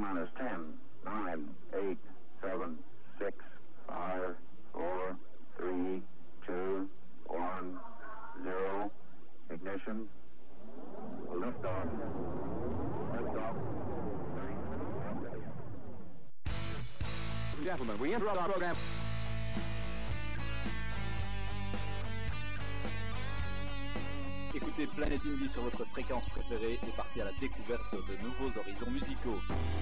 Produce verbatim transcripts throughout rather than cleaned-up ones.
minus ten, nine, eight, seven, six, five, four, three, two, one, zero. Ignition. Liftoff. Liftoff. Gentlemen, we interrupt our program. Écoutez Planet Indie sur votre fréquence préférée et partez à la découverte de nouveaux horizons musicaux.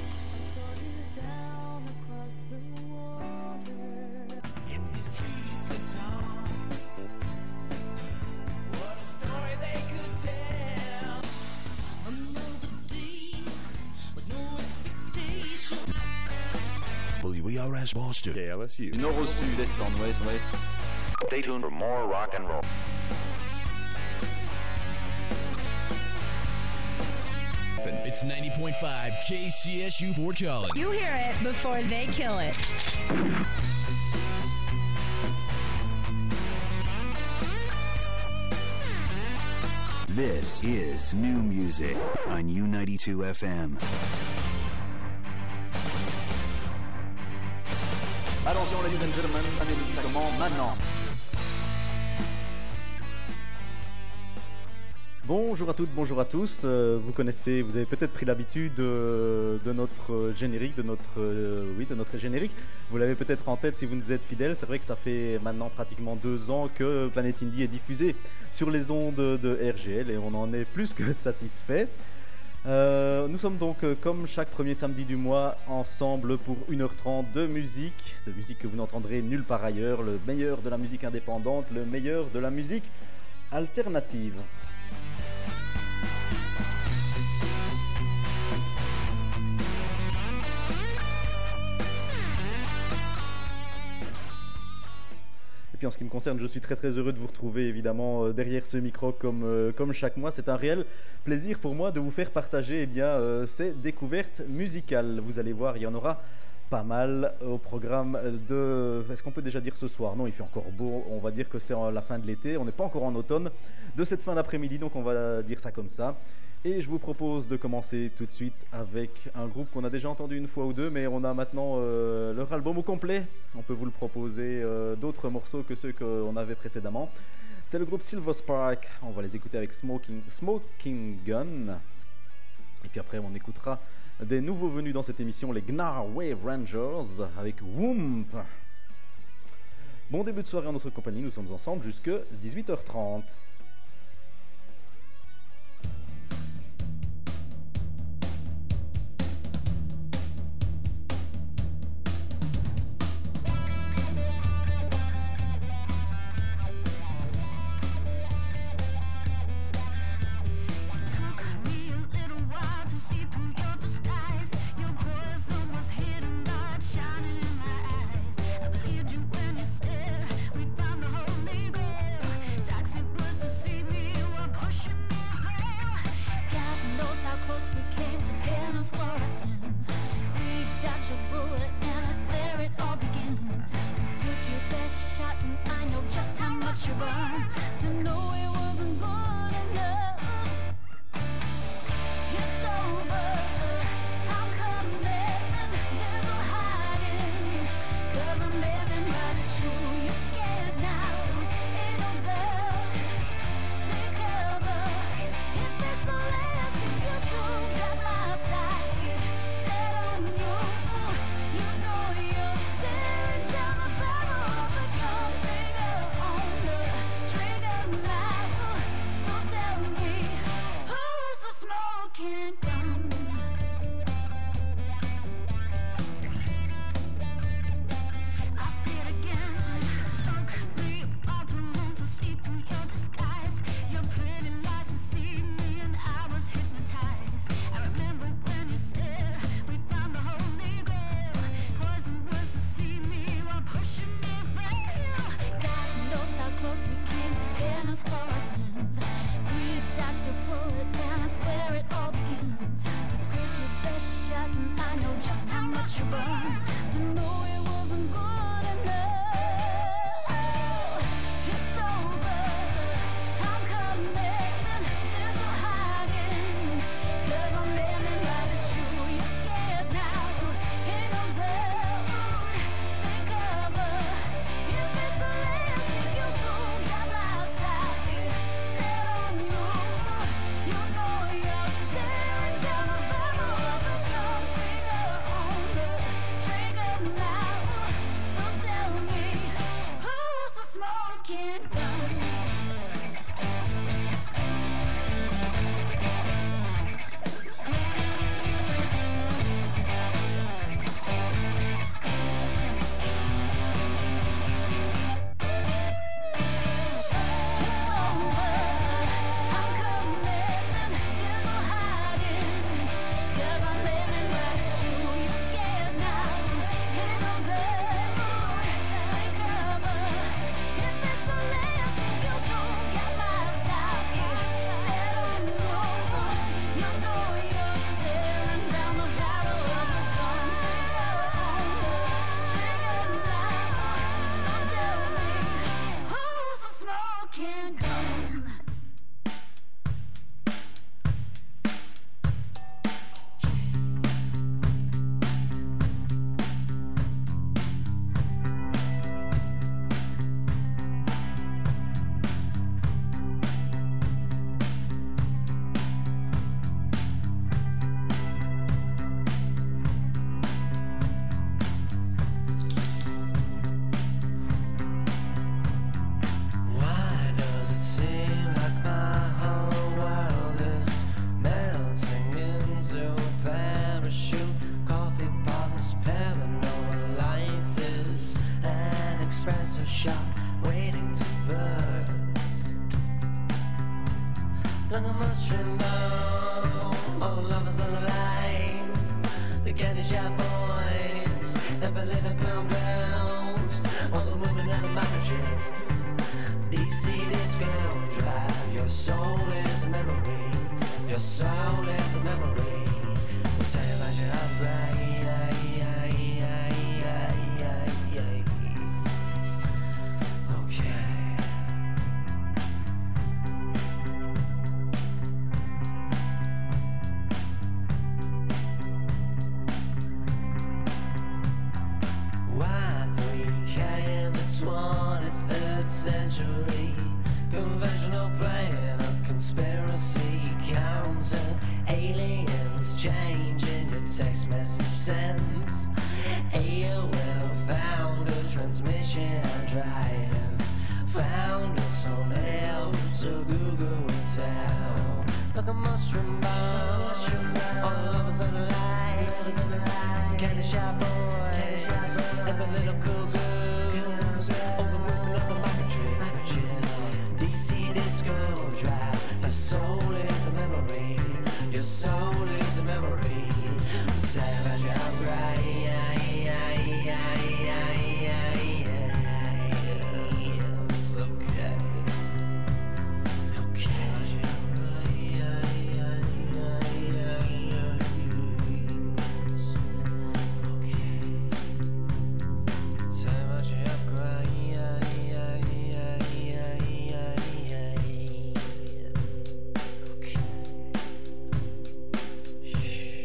W E R S Boston. K L S U. Du nord au sud, est en ouest, ouest. Stay tuned for more rock and roll. It's ninety point five K C S U Fort Collins. You hear it before they kill it. This is new music on U ninety-two F M. Attention, ladies and gentlemen, ça commence maintenant. Bonjour à toutes, bonjour à tous. Euh, vous connaissez, vous avez peut-être pris l'habitude euh, de notre générique, de notre, euh, oui, de notre générique. Vous l'avez peut-être en tête si vous nous êtes fidèles. C'est vrai que ça fait maintenant pratiquement deux ans que Planet Indie est diffusé sur les ondes de R G L et on en est plus que satisfait. Euh, nous sommes donc euh, comme chaque premier samedi du mois ensemble pour une heure trente de musique, de musique que vous n'entendrez nulle part ailleurs, le meilleur de la musique indépendante, le meilleur de la musique alternative. En ce qui me concerne, je suis très très heureux de vous retrouver évidemment euh, derrière ce micro comme, euh, comme chaque mois. C'est un réel plaisir pour moi de vous faire partager eh bien, euh, ces découvertes musicales. Vous allez voir, il y en aura pas mal au programme de... Est-ce qu'on peut déjà dire ce soir? Non, il fait encore beau, on va dire que c'est la fin de l'été, on n'est pas encore en automne de cette fin d'après-midi, donc on va dire ça comme ça. Et je vous propose de commencer tout de suite avec un groupe qu'on a déjà entendu une fois ou deux, mais on a maintenant euh, leur album au complet. On peut vous le proposer euh, d'autres morceaux que ceux qu'on avait précédemment. C'est le groupe Silver Spark. On va les écouter avec Smoking, Smoking Gun. Et puis après, on écoutera des nouveaux venus dans cette émission, les Gnar Wave Rangers avec Whoomp. Bon début de soirée en notre compagnie. Nous sommes ensemble jusqu'à dix-huit heures trente. Now parachute. Coffee bottles, paranormal life is an espresso shot waiting to burst. Like a mushroom ball, all lovers on the line. The candy shop boys, and political girls, all the moving on the microchip. D C disco drive, your soul is a memory. Your soul is a memory. Tell you about your upgrade. Century, conventional plan of conspiracy, counting aliens changing your text message sense. A O L found a transmission on drive, found us on L, so Google will tell. Like a mushroom ball, all of us on the line, candy shop boys, and the little cool girls, all the moving up the microchip. D C disco drive, your soul is a memory, your soul is a memory. Savage upgrade. Shh.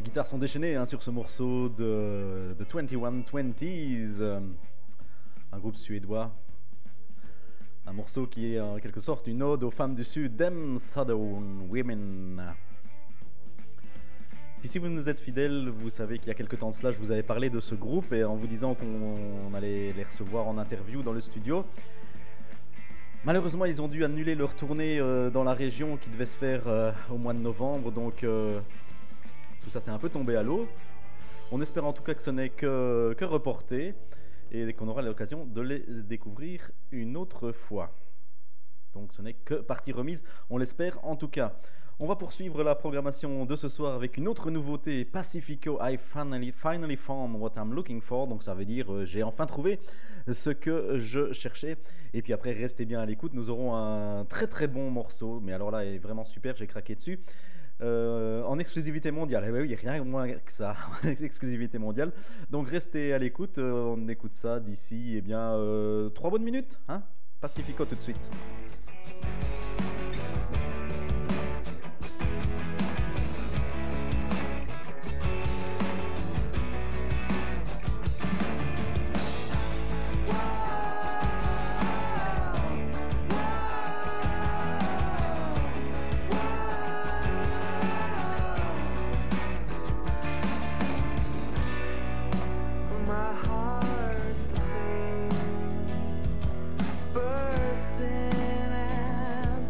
guitares sont déchaînées hein, sur ce morceau de, de vingt et un vingt, euh, un groupe suédois. Un morceau qui est en quelque sorte une ode aux femmes du Sud, Them Southern Women. Puis si vous nous êtes fidèles, vous savez qu'il y a quelques temps de cela, je vous avais parlé de ce groupe et en vous disant qu'on allait les recevoir en interview dans le studio. Malheureusement, ils ont dû annuler leur tournée euh, dans la région qui devait se faire euh, au mois de novembre, donc euh, tout ça c'est un peu tombé à l'eau. On espère en tout cas que ce n'est que, que reporté et qu'on aura l'occasion de les découvrir une autre fois. Donc ce n'est que partie remise, on l'espère en tout cas. On va poursuivre la programmation de ce soir avec une autre nouveauté, Pacifico, I finally, finally found what I'm looking for. Donc ça veut dire euh, j'ai enfin trouvé ce que je cherchais. Et puis après, restez bien à l'écoute, nous aurons un très très bon morceau, mais alors là, il est vraiment super, j'ai craqué dessus. Euh, en exclusivité mondiale, eh ben oui, il n'y a rien de moins que ça, exclusivité mondiale. Donc restez à l'écoute, euh, on écoute ça d'ici eh bien euh, trois bonnes minutes, hein. Pacifico tout de suite. Bursting and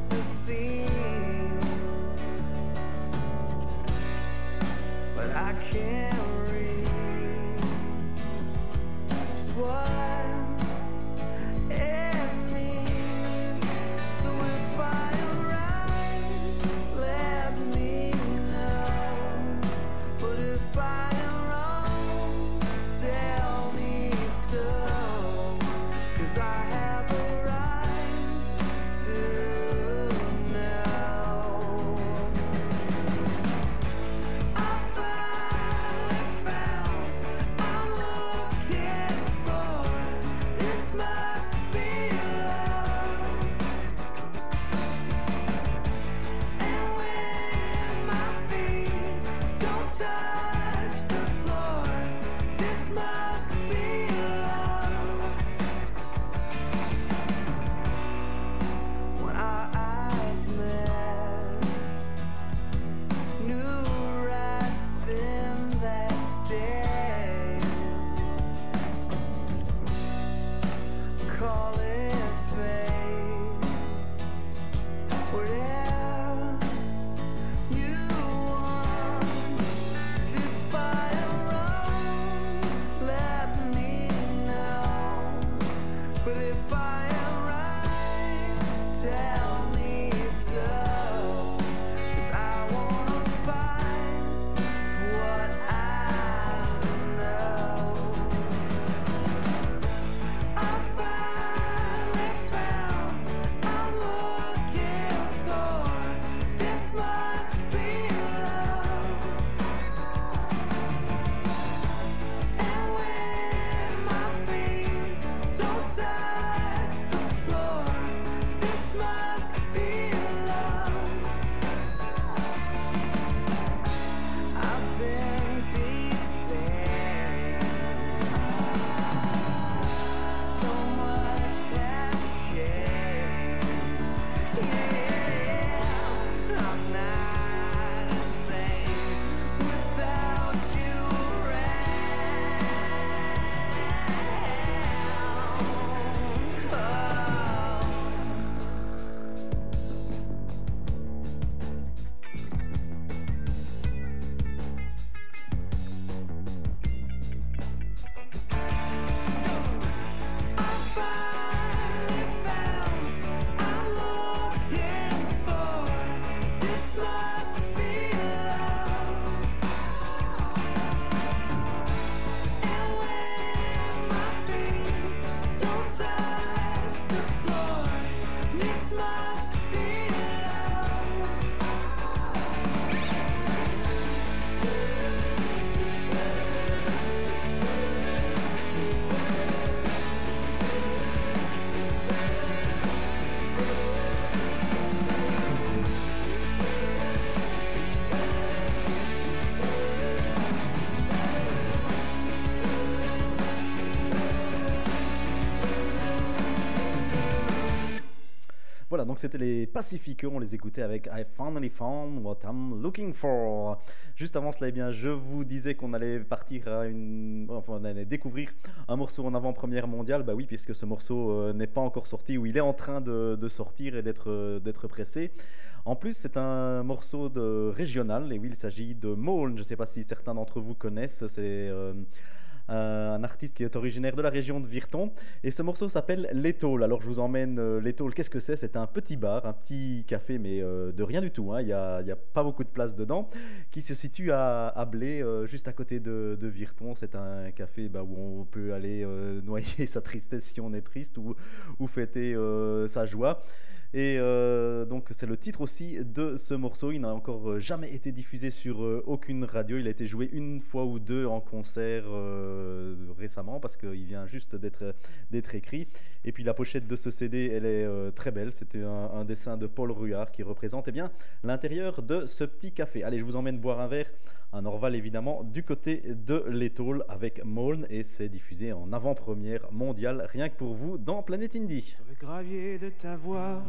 donc c'était les Pacifico, on les écoutait avec I Finally Found What I'm Looking For. Juste avant cela, eh bien, je vous disais qu'on allait partir à une... Enfin, on allait découvrir un morceau en avant-première mondiale. Bah oui, puisque ce morceau euh, n'est pas encore sorti, ou il est en train de, de sortir et d'être, euh, d'être pressé. En plus, c'est un morceau de régional, et oui, il s'agit de Maulne. Je ne sais pas si certains d'entre vous connaissent, c'est euh, un artiste qui est originaire de la région de Virton, et ce morceau s'appelle L'Étole. Alors je vous emmène euh, L'Étole, qu'est-ce que c'est? C'est un petit bar, un petit café, mais euh, de rien du tout, hein. Il n'y a, il y a pas beaucoup de place dedans, qui se situe à, à Blé, euh, juste à côté de, de Virton. C'est un café bah, où on peut aller euh, noyer sa tristesse si on est triste, ou, ou fêter euh, sa joie. Et euh, donc c'est le titre aussi de ce morceau. Il n'a encore jamais été diffusé sur euh, aucune radio. Il a été joué une fois ou deux en concert euh, récemment, parce qu'il vient juste d'être, d'être écrit. Et puis la pochette de ce C D, elle est euh, très belle. C'était un, un dessin de Paul Ruard qui représente eh bien, l'intérieur de ce petit café. Allez, je vous emmène boire un verre, un Orval évidemment, du côté de l'Étole avec Maulne, et c'est diffusé en avant-première mondiale, rien que pour vous, dans Planète Indie. Sur le gravier de ta voix,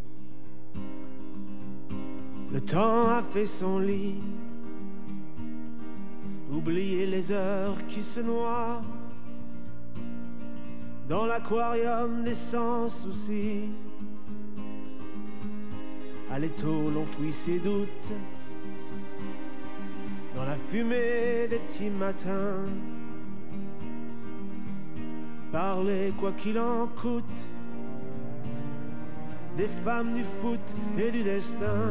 le temps a fait son lit. Oubliez les heures qui se noient dans l'aquarium des sans soucis. À l'Étole on fouille ses doutes dans la fumée des petits matins. Parler quoi qu'il en coûte des femmes, du foot et du destin.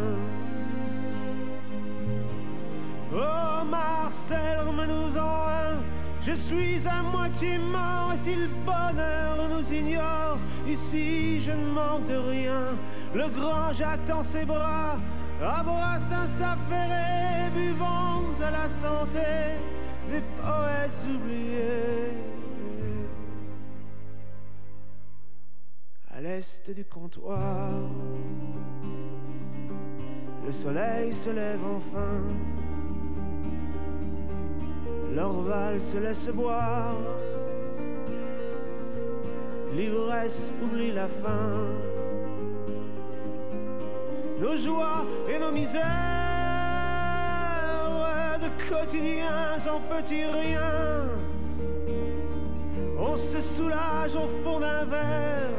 Oh Marcel, remets-nous en un. Je suis à moitié mort, et si le bonheur nous ignore, ici je ne manque de rien. Le grand Jacques tend ses bras, à Brassens affairés, buvons à la santé des poètes oubliés. À l'est du comptoir, le soleil se lève enfin. L'Orval se laisse boire, l'ivresse oublie la faim. Nos joies et nos misères de quotidiens en petits riens. On se soulage au fond d'un verre,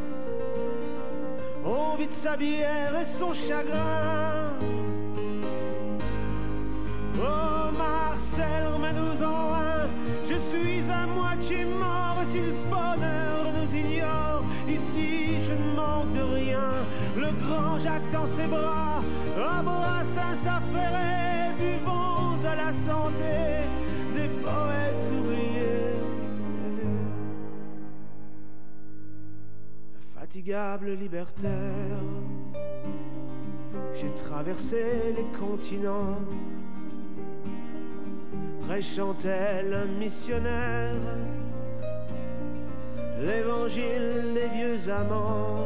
on vide sa bière et son chagrin. Oh Marcel, remets-nous en un. Je suis à moitié mort, et si le bonheur nous ignore, ici je ne manque de rien. Le grand Jacques tend ses bras, à Brassens affairés, buvons à la santé des poètes oubliés. Infatigable libertaire, j'ai traversé les continents, prêchant tel un missionnaire l'évangile des vieux amants.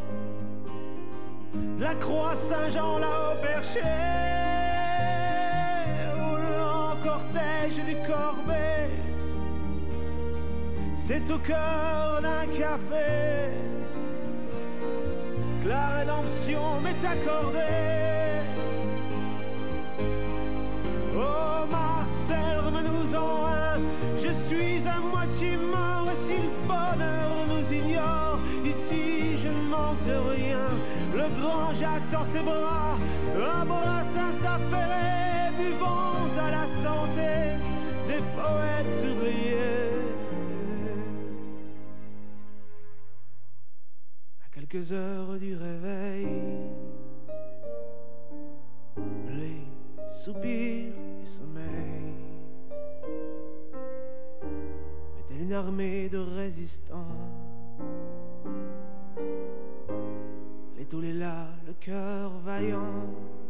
La croix Saint-Jean là-haut perché, roulant en cortège du Corbet, c'est au cœur d'un café que la rédemption m'est accordée. Oh Marcel, remets-nous en un. Je suis à moitié mort, et si le bonheur nous ignore, ici je ne manque de rien. Le grand Jacques tend ses bras, à Brassens affairés, buvons à la santé des poètes oubliés. À quelques heures du réveil, Blé, soupir et sommeil, mais telle une armée de résistants, l'Étole est là, le cœur vaillant.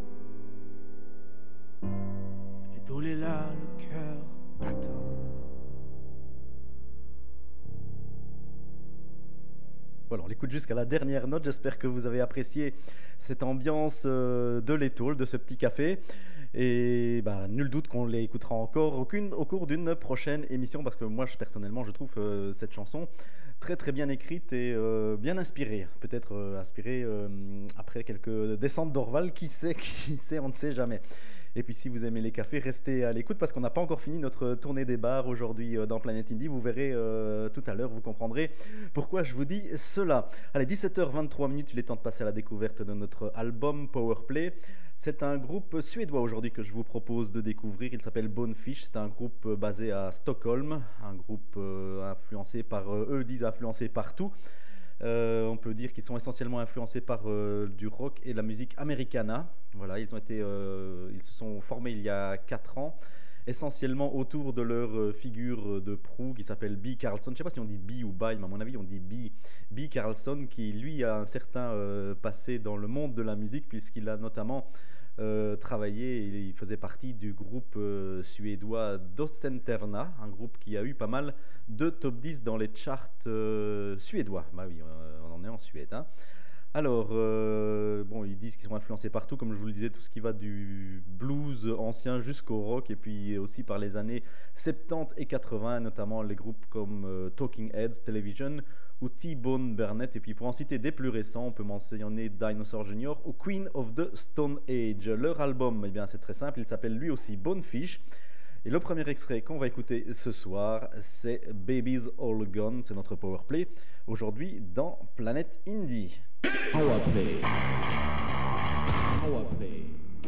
L'Étole est là, le cœur battant. Voilà, on l'écoute jusqu'à la dernière note. J'espère que vous avez apprécié cette ambiance euh, de l'Étole, de ce petit café. Et bah, nul doute qu'on l'écoutera encore aucune, au cours d'une prochaine émission, parce que moi, je, personnellement, je trouve euh, cette chanson très très bien écrite et euh, bien inspirée. Peut-être euh, inspirée euh, après quelques descentes d'Orval, qui sait, qui sait, on ne sait jamais. Et puis si vous aimez les cafés, restez à l'écoute parce qu'on n'a pas encore fini notre tournée des bars aujourd'hui dans Planète Indie. Vous verrez euh, tout à l'heure, vous comprendrez pourquoi je vous dis cela. Allez, dix-sept heures vingt-trois minutes, il est temps de passer à la découverte de notre album Powerplay. C'est un groupe suédois aujourd'hui que je vous propose de découvrir. Il s'appelle Bonefish. C'est un groupe basé à Stockholm, un groupe euh, influencé par, euh, eux disent influencé partout. Euh, on peut dire qu'ils sont essentiellement influencés par euh, du rock et la musique americana. Voilà, ils ont été, euh, ils se sont formés il y a quatre ans, essentiellement autour de leur euh, figure de proue qui s'appelle B. Carlson. Je ne sais pas si on dit B ou By, mais à mon avis on dit B. B. Carlson, qui lui a un certain euh, passé dans le monde de la musique, puisqu'il a notamment euh, travaillé, il faisait partie du groupe euh, suédois Docenterna, un groupe qui a eu pas mal de top dix dans les charts euh, suédois. Bah oui, euh, on en est en Suède. Hein. Alors, euh, bon, ils disent qu'ils sont influencés partout, comme je vous le disais, tout ce qui va du blues ancien jusqu'au rock, et puis aussi par les années soixante-dix et quatre-vingts, notamment les groupes comme euh, Talking Heads, Television ou T-Bone Burnett. Et puis pour en citer des plus récents, on peut mentionner Dinosaur Junior ou Queen of the Stone Age. Leur album, eh bien, c'est très simple, il s'appelle lui aussi Bonefish. Et le premier extrait qu'on va écouter ce soir, c'est Baby's All Gone, c'est notre Powerplay, aujourd'hui dans Planète Indie. Powerplay. Powerplay.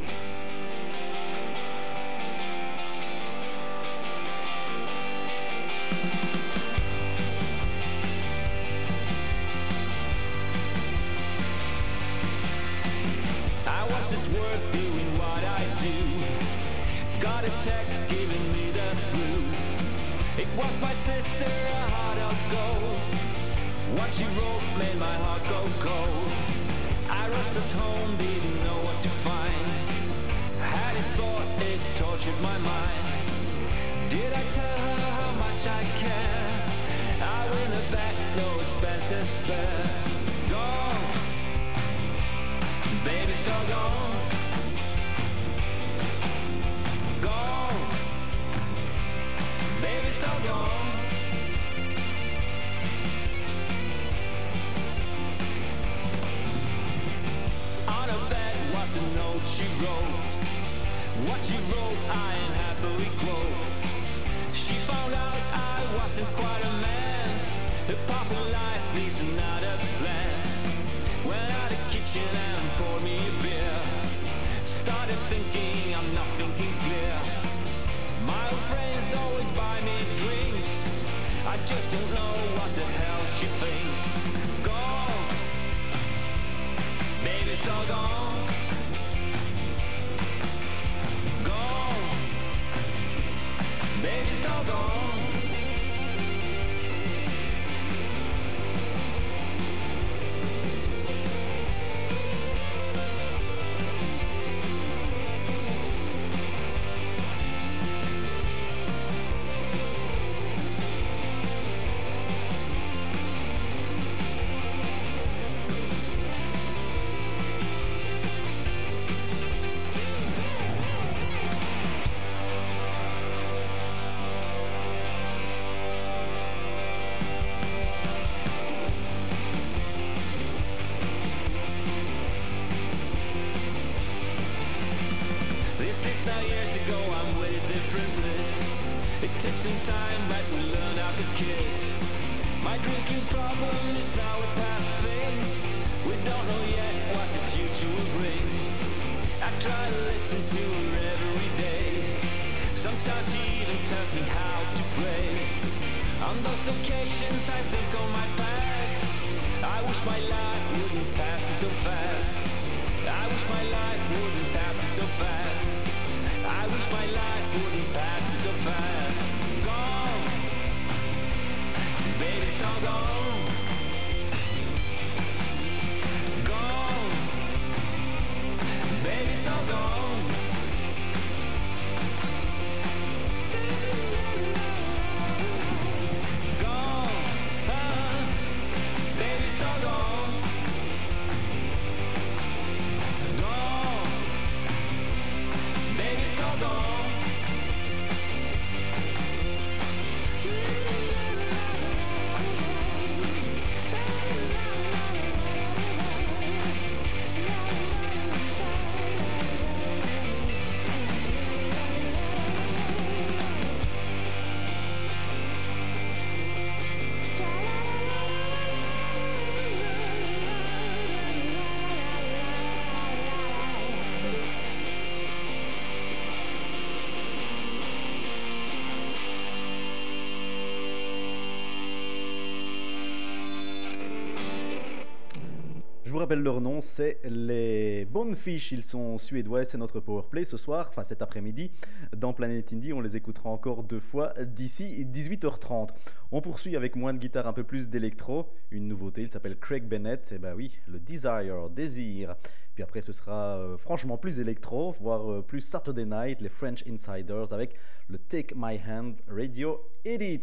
I was at work doing what I do. Got a text giving me the flu. It was my sister a heart ago. What she wrote made my heart go cold. I rushed at home, didn't know what to find. Had this thought, it tortured my mind. Did I tell her how much I care? I win her back, no expenses spare. Gone, baby, so gone. Gone, baby, so gone. On her bed was a note she wrote. What she wrote I unhappily quote. She found out I wasn't quite a man. Her puffin' life needs another plan. Went out the kitchen and poured me a beer. Started thinking I'm not thinking clear. My old friends always buy me drinks. I just don't know what the hell she thinks. Gone, baby's all gone. Gone, baby's all gone. Took some time, but we learned how to kiss. My drinking problem is now a past thing. We don't know yet what the future will bring. I try to listen to her every day. Sometimes she even tells me how to pray. On those occasions I think of my past. I wish my life wouldn't pass me so fast. I wish my life wouldn't pass me so fast. I wish my life wouldn't pass me so fast. Gone, baby, it's all gone. Gone, baby, it's all gone. Gone, uh, baby, it's all gone. Gone, baby, it's all gone. rappelle leur nom, c'est les Bonefish. Ils sont suédois, c'est notre powerplay ce soir, enfin cet après-midi. Dans Planet Indie, on les écoutera encore deux fois d'ici dix-huit heures trente. On poursuit avec moins de guitare, un peu plus d'électro. Une nouveauté, il s'appelle Craig Bennett. Et ben oui, le Desire, Désir. Puis après, ce sera euh, franchement plus électro, voire euh, plus Saturday Night, les French Insiders, avec le Take My Hand Radio Edit.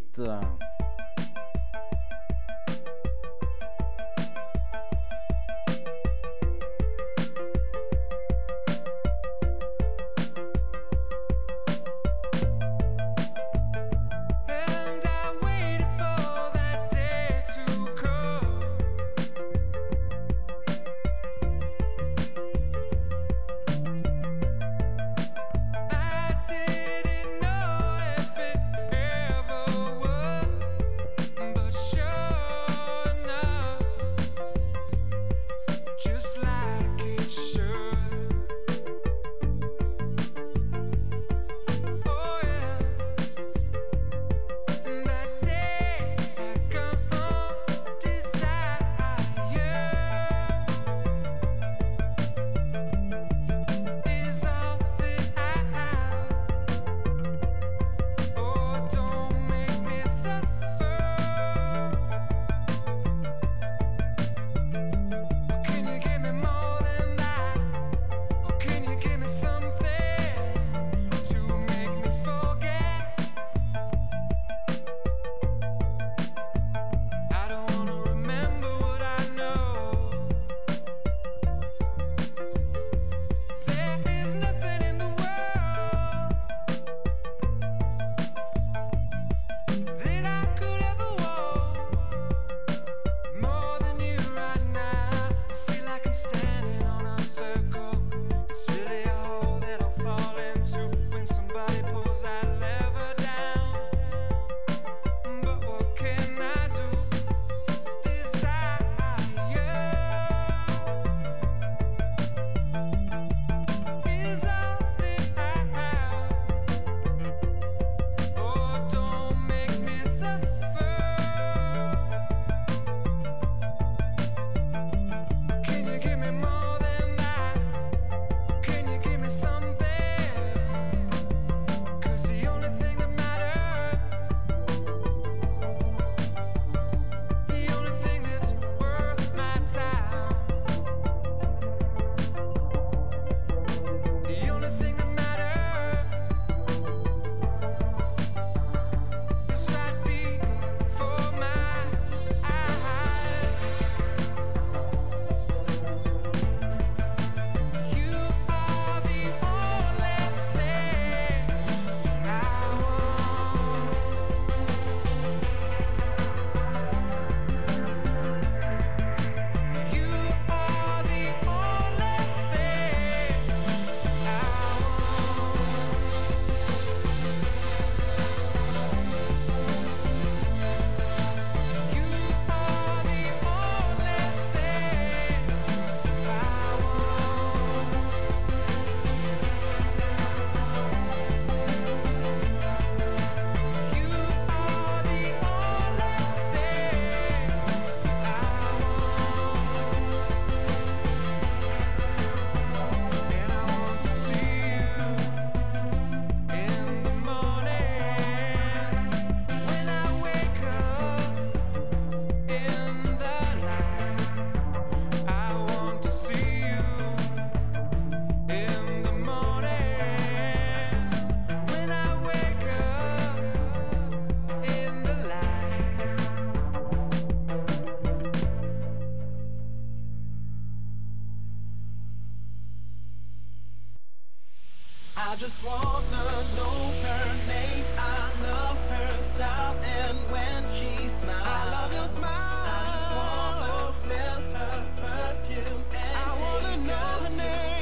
I just wanna know her name, I love her style, and when she smiles, I love your smile. I just wanna smell her perfume, and I wanna know her name.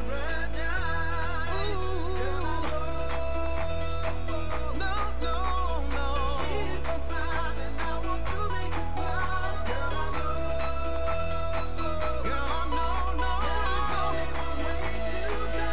Paradise. Girl, I know, no, no, no. She's so fine, and I want to make her smile. Girl, I know, girl, I know, no. There's only one way to go.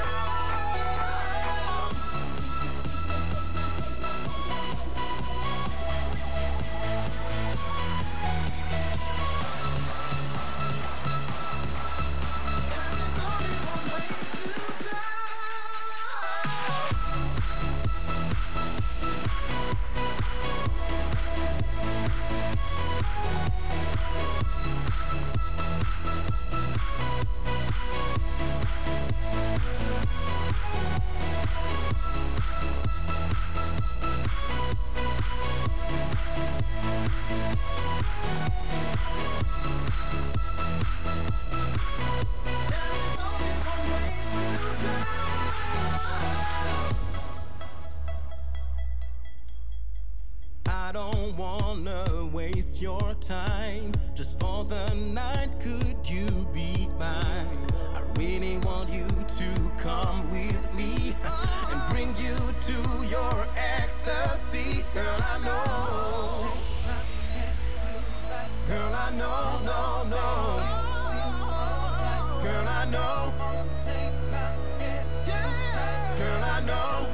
wanna waste your time. Just for the night, could you be mine? I really want you to come with me and bring you to your ecstasy. Girl, I know. Girl, I know, no, no. Girl, I know. Girl, I know.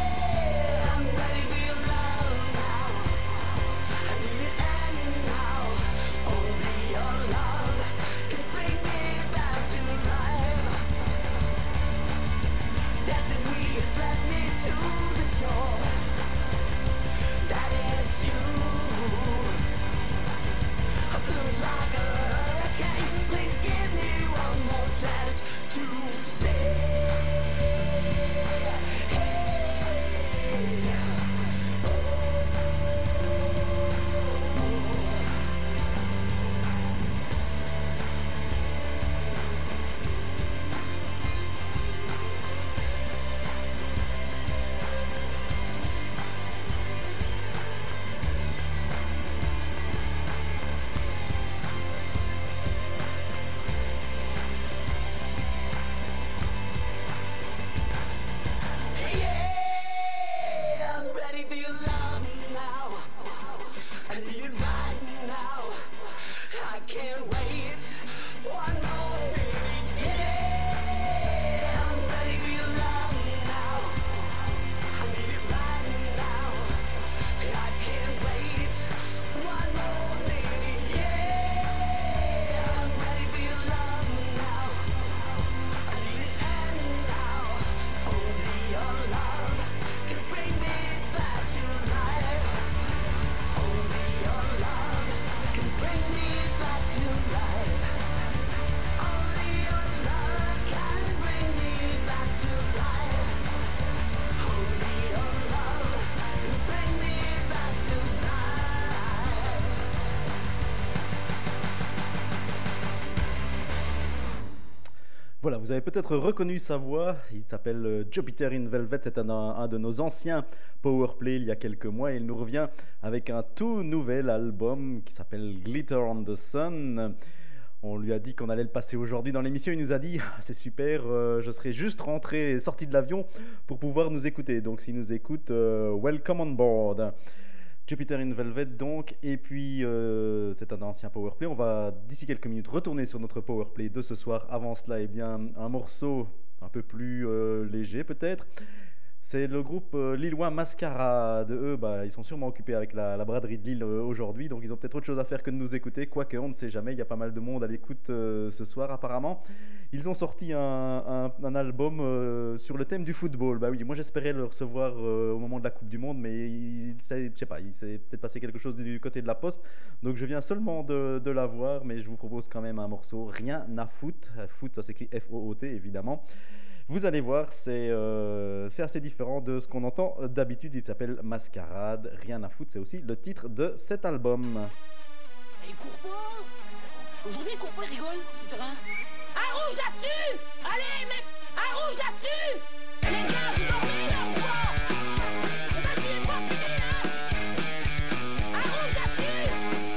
Now Voilà, vous avez peut-être reconnu sa voix. Il s'appelle euh, Jupiter in Velvet. C'est un, un de nos anciens Powerplay il y a quelques mois. Il nous revient avec un tout nouvel album qui s'appelle Glitter on the Sun. On lui a dit qu'on allait le passer aujourd'hui dans l'émission. Il nous a dit ah, c'est super, euh, je serai juste rentré, sorti de l'avion pour pouvoir nous écouter. Donc s'il nous écoute, euh, welcome on board. Jupiter in Velvet donc, et puis euh, c'est un ancien Powerplay. On va d'ici quelques minutes retourner sur notre Powerplay de ce soir. Avant cela, eh bien, un morceau un peu plus euh, léger peut-être. C'est le groupe euh, lillois Mascarade. Eux, bah, ils sont sûrement occupés avec la, la braderie de Lille euh, aujourd'hui, donc ils ont peut-être autre chose à faire que de nous écouter, quoique on ne sait jamais, il y a pas mal de monde à l'écoute euh, ce soir apparemment. Ils ont sorti un, un, un album euh, sur le thème du football. Bah oui, moi j'espérais le recevoir euh, au moment de la Coupe du Monde, mais il, je sais pas, il s'est peut-être passé quelque chose du côté de la poste, donc je viens seulement de, de la voir, mais je vous propose quand même un morceau, Rien à foutre. Foot, ça s'écrit F O O T évidemment. Vous allez voir, c'est, euh, c'est assez différent de ce qu'on entend d'habitude. Il s'appelle Mascarade, Rien à foutre. C'est aussi le titre de cet album. Il court pas. Aujourd'hui, il court pas, il rigole sur le terrain. Un rouge là-dessus. Allez, mec, un rouge là-dessus. Les gars, vous dormez là ou quoi? Le match, il est pas fini, là. Un rouge là-dessus.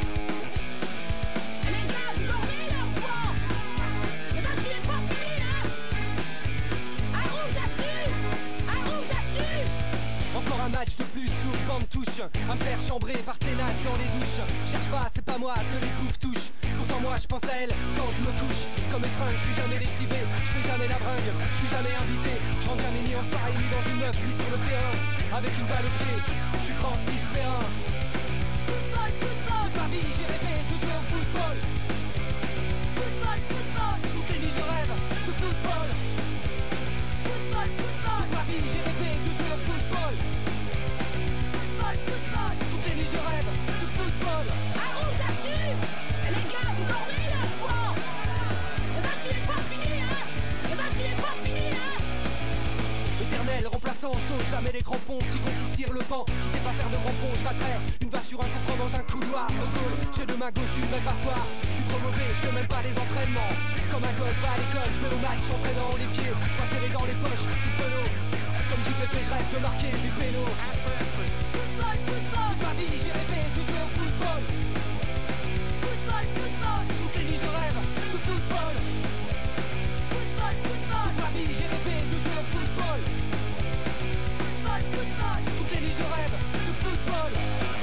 Les gars, vous dormez là ou quoi? Le match, il est pas fini, là. Un rouge là-dessus. Un rouge là-dessus. Encore un match de plus sur le banc de touche. Un père chambré par ses nasses dans les douches. Cherche pas, c'est pas moi que les coups touchent. Pourtant moi je pense à elle quand je me couche. Comme les fringues, je suis jamais lessivé, je fais jamais la bringue, je suis jamais invité. Je rentre jamais ni en soirée ni dans une meuf ni sur le terrain. Avec une balle au pied, je suis Francis Perrin. Football, football. Toute ma vie j'ai rêvé de jouer au football. Football, football. Toutes les nuits je rêve de football. Football, football. Toute ma vie j'ai rêvé de jouer au football. Football, football. Toutes les nuits je rêve de football. Un rouge là-dessus. Les gars, vous dormez là ou quoi? Le match il est pas fini, hein. Le match il est pas fini, hein. Éternel remplaçant, chaud, jamais les crampons. Petit con qui cire le banc, qui sait pas faire de crampons. Je raterai une vache sur un coup franc dans un couloir. Au goal, j'ai de ma gauche une vraie passoire. Je suis trop mauvais, je fais même pas les entraînements. Comme un gosse va à l'école, je vais au match entraînant les pieds, pas serré dans les poches, tout penaud. Comme J P P, je rêve de marquer des pénaux. Football, football. Toute ma vie j'ai rêvé de jouer au football. Football, football. Toutes les nuits je rêve de football. Football, football. Toute ma vie j'ai rêvé de jouer au football. Football, football. Toutes les nuits je rêve de football.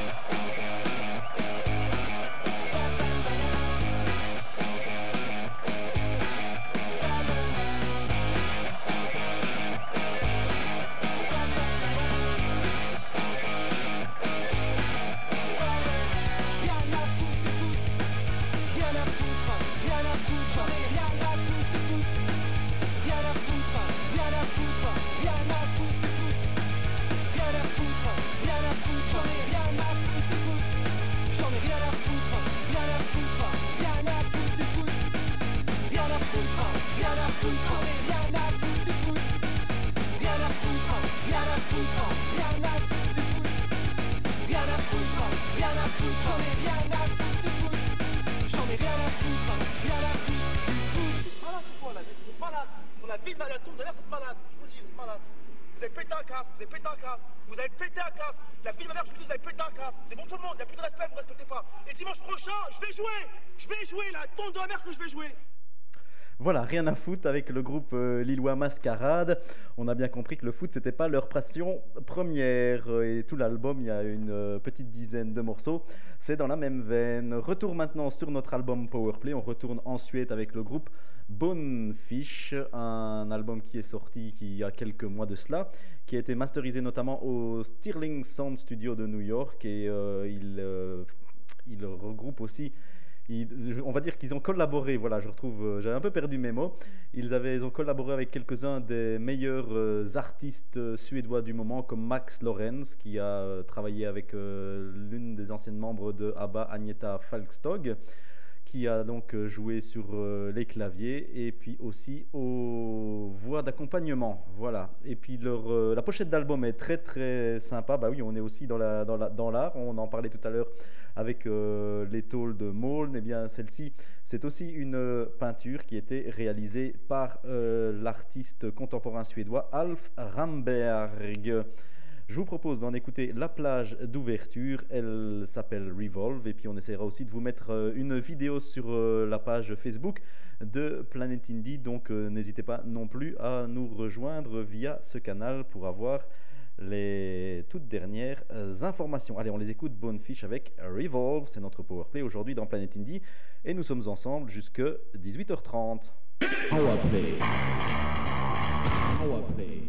Voilà, rien à foutre avec le groupe euh, lillois Mascarade. On a bien compris que le foot, c'était pas leur passion première. Et tout l'album, il y a une euh, petite dizaine de morceaux. C'est dans la même veine. Retour maintenant sur notre album Powerplay. On retourne en Suède avec le groupe Bonefish, un album qui est sorti il y a quelques mois de cela, qui a été masterisé notamment au Stirling Sound Studio de New York. Et euh, il, euh, il regroupe aussi... Ils, on va dire qu'ils ont collaboré, voilà, je retrouve, euh, j'avais un peu perdu mes mots. Ils, avaient, ils ont collaboré avec quelques-uns des meilleurs euh, artistes euh, suédois du moment, comme Max Lorenz, qui a euh, travaillé avec euh, l'une des anciennes membres de ABBA, Agnetha Falkskog, qui a donc joué sur euh, les claviers et puis aussi aux voix d'accompagnement. Voilà. Et puis leur, euh, la pochette d'album est très très sympa. Bah oui, on est aussi dans, la, dans, la, dans l'art. On en parlait tout à l'heure avec euh, les tôles de Maulne. Eh bien, celle-ci, c'est aussi une euh, peinture qui était réalisée par euh, l'artiste contemporain suédois Alf Ramberg. Je vous propose d'en écouter la plage d'ouverture, elle s'appelle Revolve, et puis on essaiera aussi de vous mettre une vidéo sur la page Facebook de Planet Indie, donc euh, n'hésitez pas non plus à nous rejoindre via ce canal pour avoir les toutes dernières informations. Allez, on les écoute, Bonefish avec Revolve, c'est notre powerplay aujourd'hui dans Planet Indie, et nous sommes ensemble jusqu'à dix-huit heures trente. Powerplay. Powerplay.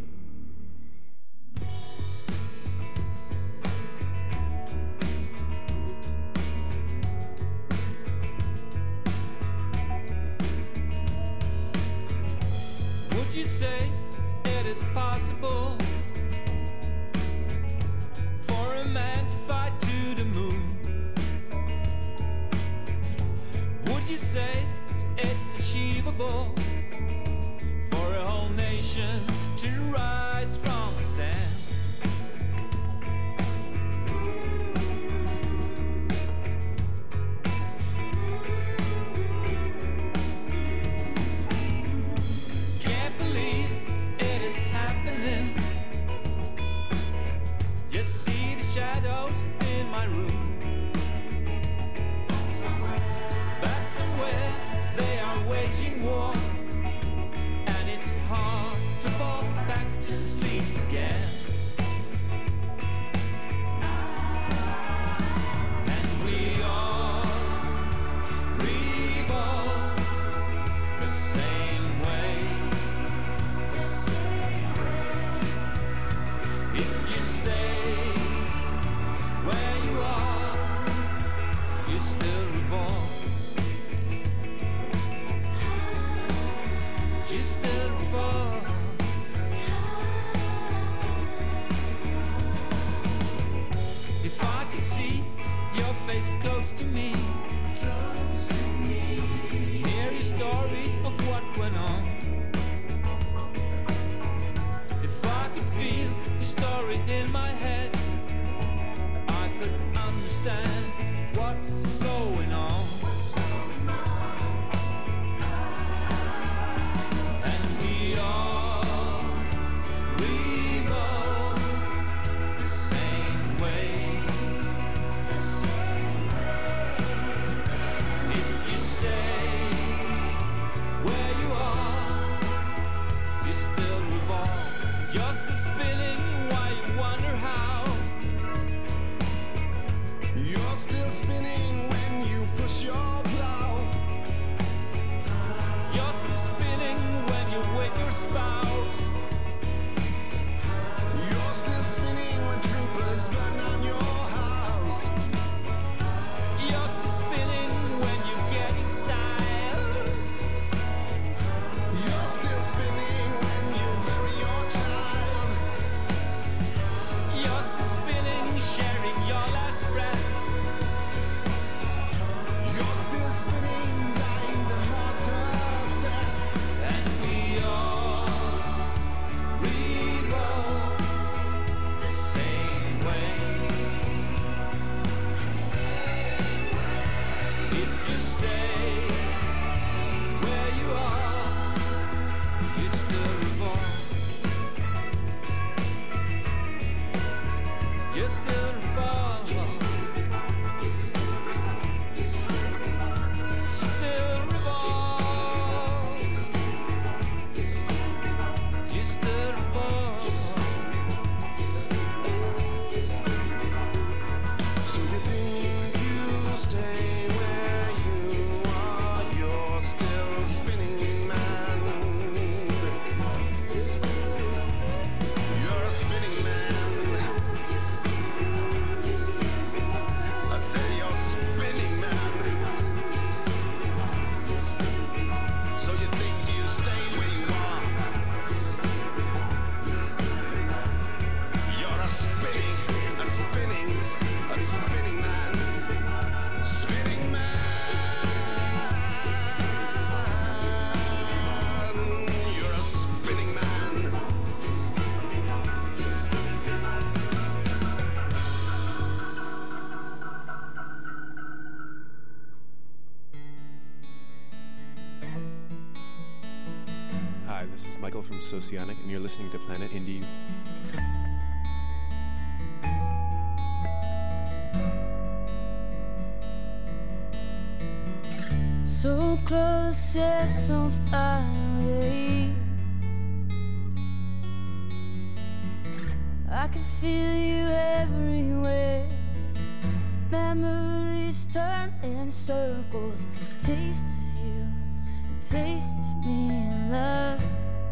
Would you say it is possible for a man to fight to the moon? Would you say it's achievable for a whole nation to rise from the sand? Can't believe it is happening. Just see the shadows in my room. But somewhere they are waging war, and it's hard to fall back to sleep again. And we all revolve the same way. If you stay where you are, you still revolve. You still revolve. If I could see your face close to me, close to me, hear your story of what went on. If I could feel your story in my head, I could understand what's going on. And we all revolve the same way. If you stay where you are, Michael from Socionic, and you're listening to Planet Indie. So close yet so far away, I can feel you everywhere. Memories turn in circles. Taste of you, a taste of me in love.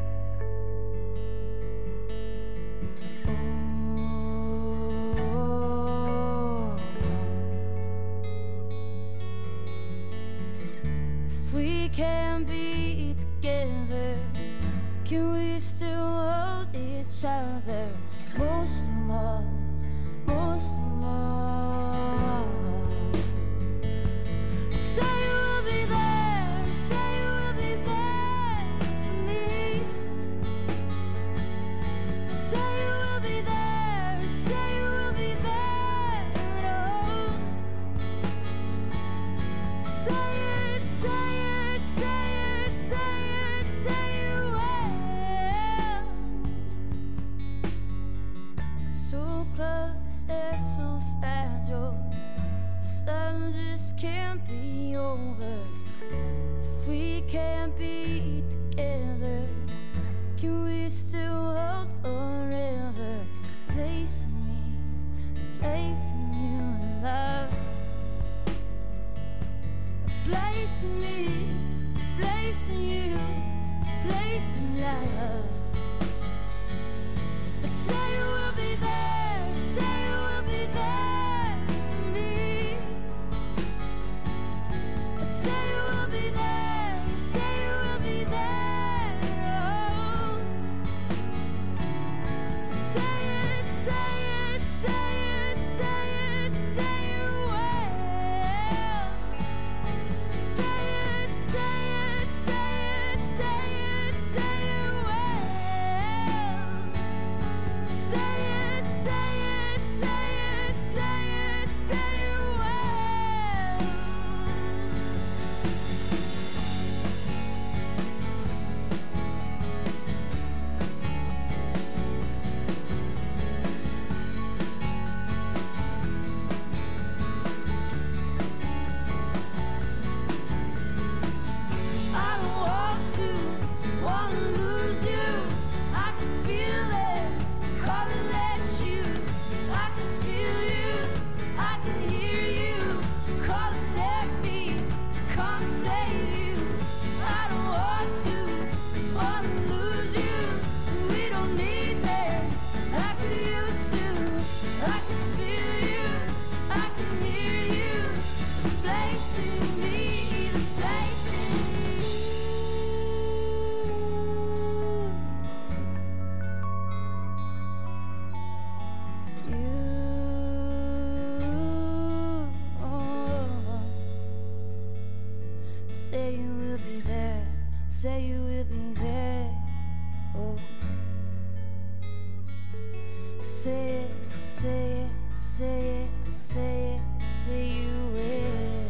Oh, if we can be together, can we still hold each other? Most of all, most of all, say you will be there, say you will be there for me. Say you will be there, say you will be there at all. Say it, say it, say it, say it, say you will. So close yet so fragile, sun just can't be over. If we can't be together, can we still hold forever? Placing me, placing you in love. Placing me, placing you, placing love. Say you will be there, say you will be there for me. Say you will be there, say you will be there. Oh, say it, say it, say it, say it, say you will. Say it, say it, say it, say it, say you will. Say it, say it, say it, say it, say you will. I don't want to, want to lose you. I can feel it, calling at you. I can feel you, I can hear you, calling at me to come save you. I don't want to, want to lose you. We don't need this like we used to. I can feel you, I can hear you, the place in me, the place in you. You, oh, say you will be there, say you will be there. Oh, say it, say it, say it, say it, say you will.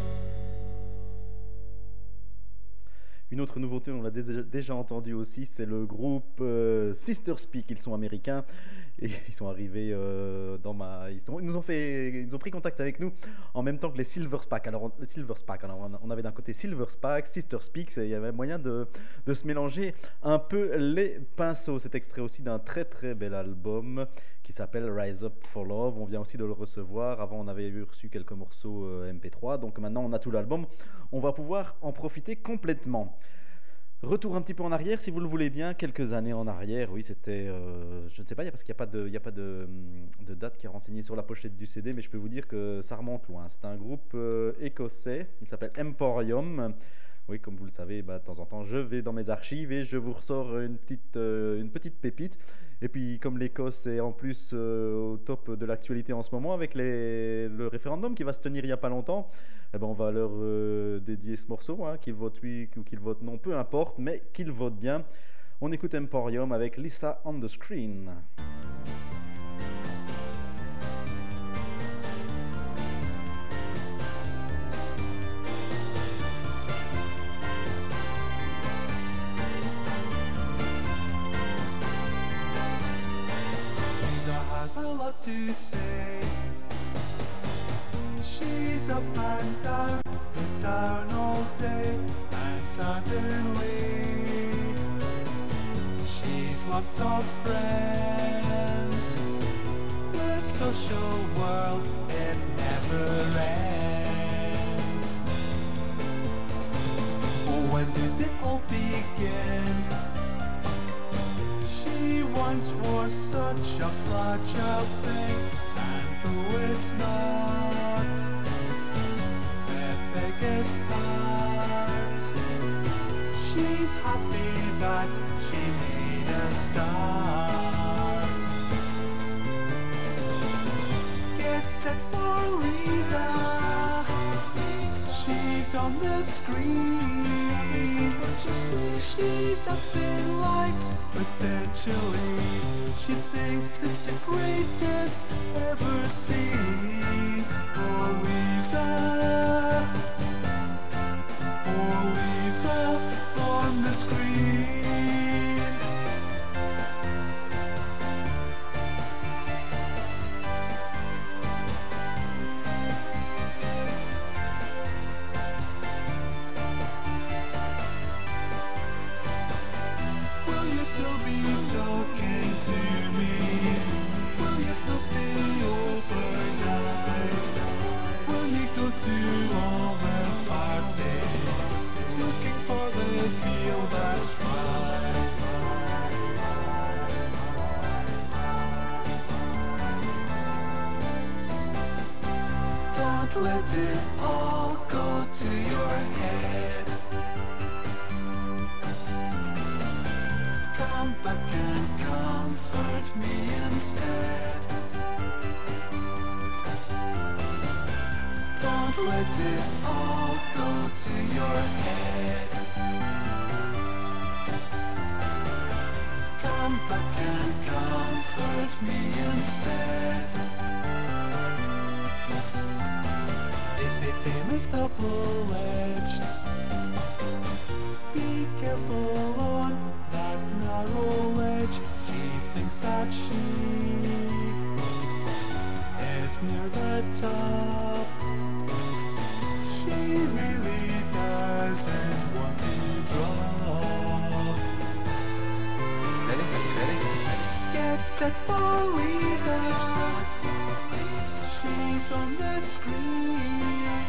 Une autre nouveauté, on l'a dé- déjà entendu aussi, c'est le groupe euh, Sister Speak. Ils sont américains et ils sont arrivés euh, dans ma. Ils, sont, ils nous ont fait, ils ont pris contact avec nous en même temps que les Silver Spack. Alors, on, les Silver Spack, alors on, on avait d'un côté Silver Spack, Sister Speak. Il y avait moyen de, de se mélanger un peu les pinceaux. C'est extrait aussi d'un très très bel album qui s'appelle Rise Up for Love. On vient aussi de le recevoir. Avant, on avait reçu quelques morceaux euh, M P trois. Donc maintenant, on a tout l'album. On va pouvoir en profiter complètement. Retour un petit peu en arrière, si vous le voulez bien, quelques années en arrière. Oui, c'était, euh, je ne sais pas, parce qu'il n'y a pas, de, il y a pas de, de date qui est renseignée sur la pochette du C D, mais je peux vous dire que ça remonte loin. C'est un groupe euh, écossais, il s'appelle Emporium. Oui, comme vous le savez, bah, de temps en temps, je vais dans mes archives et je vous ressors une petite, euh, une petite pépite. Et puis, comme l'Écosse est en plus euh, au top de l'actualité en ce moment, avec les, le référendum qui va se tenir il n'y a pas longtemps, eh ben, on va leur euh, dédier ce morceau, hein, qu'ils votent oui ou qu'ils votent non, peu importe, mais qu'ils votent bien. On écoute Emporium avec Lisa on the Screen. Thank lot to say. She's up and down the town all day, and suddenly she's lots of friends. The social world, it never ends. When did it all begin? She once was such a fragile thing, and though it's not the biggest part, she's happy that she made a start. Get set for Lisa, she's on the screen. She's up in lights, potentially. She thinks it's the greatest ever seen. Oh Lisa, oh Lisa on the screen. Let it all go to your head. Come back and comfort me instead. Don't let it all go to your head. Come back and comfort me instead. Say fame is double-edged. Be careful on that narrow edge. She thinks that she is near the top. She really doesn't want to drop. Ready, ready, ready. Get set for Lisa. She's on the screen.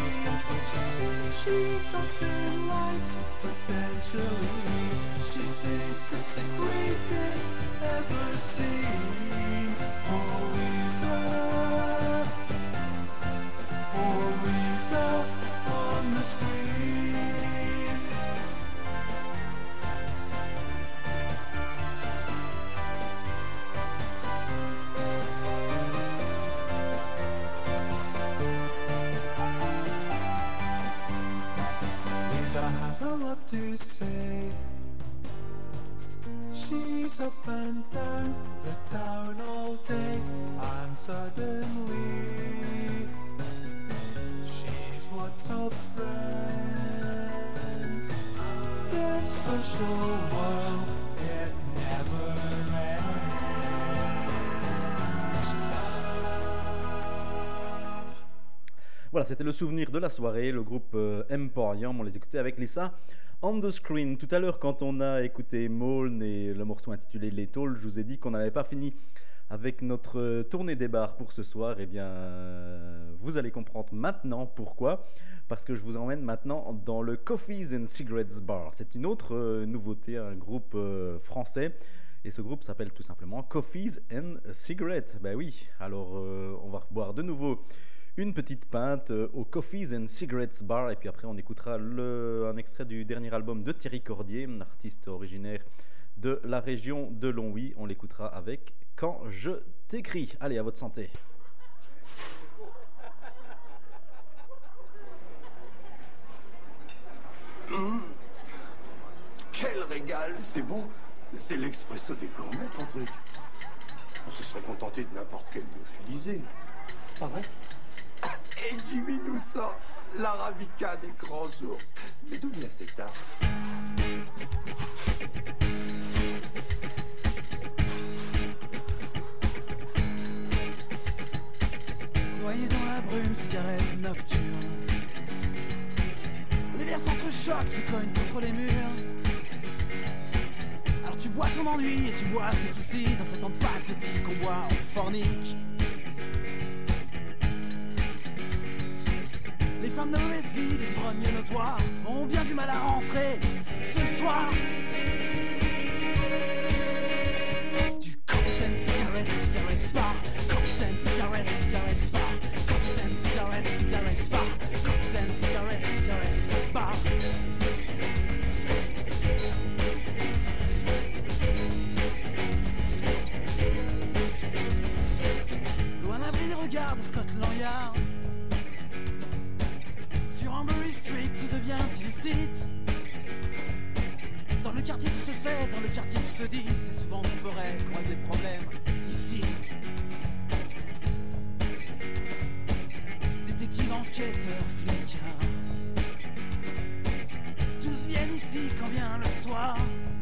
She's up in lights, potentially. She thinks it's the greatest ever seen. Oh Lisa, oh Lisa on the screen. Has a lot to say. She's up and down the town all day, and suddenly she's lots of friends. The social world, it never ends. Voilà, c'était le souvenir de la soirée, le groupe euh, Emporium, on les écoutait avec Lisa on the Screen. Tout à l'heure, quand on a écouté Maulne et le morceau intitulé Les Tôles, je vous ai dit qu'on n'avait pas fini avec notre tournée des bars pour ce soir. Eh bien, euh, vous allez comprendre maintenant pourquoi. Parce que je vous emmène maintenant dans le Coffees and Cigarettes Bar. C'est une autre euh, nouveauté, un groupe euh, français. Et ce groupe s'appelle tout simplement Coffees and Cigarettes. Ben oui, alors euh, on va boire de nouveau une petite pinte au Coffees and Cigarettes Bar, et puis après on écoutera le, un extrait du dernier album de Thierry Cordier, un artiste originaire de la région de Longwy. On l'écoutera avec Quand je t'écris. Allez, à votre santé. Mmh. Quel régal, c'est bon. C'est l'expresso des gourmets, ton truc. On se serait contenté de n'importe quel lyophilisé. Pas vrai? Et Jimmy nous sort l'arabica des grands jours. Mais d'où vient cet art? Noyé dans la brume, cigarette nocturne. Les verres s'entrechoquent, se cognent contre les murs. Alors tu bois ton ennui et tu bois tes soucis. Dans cet temps pathétique, on boit, on fornique. Les femmes de mauvaise vie, les ivrognes notoires auront bien du mal à rentrer ce soir. Du coffee and cigarette, cigarette bar. Coffee and cigarette, cigarette bar. Coffee and cigarette, cigarette bar. Coffee and cigarette, cigarette bar. Loin d'abri des regards de Scotland Yard. Sur Amberley Street, tout devient illicite. Dans le quartier tout se sait, dans le quartier tout se dit. C'est souvent qu'on pourrait qu'on règle les problèmes ici. Détective, enquêteur, flic. Tous viennent ici quand vient le soir.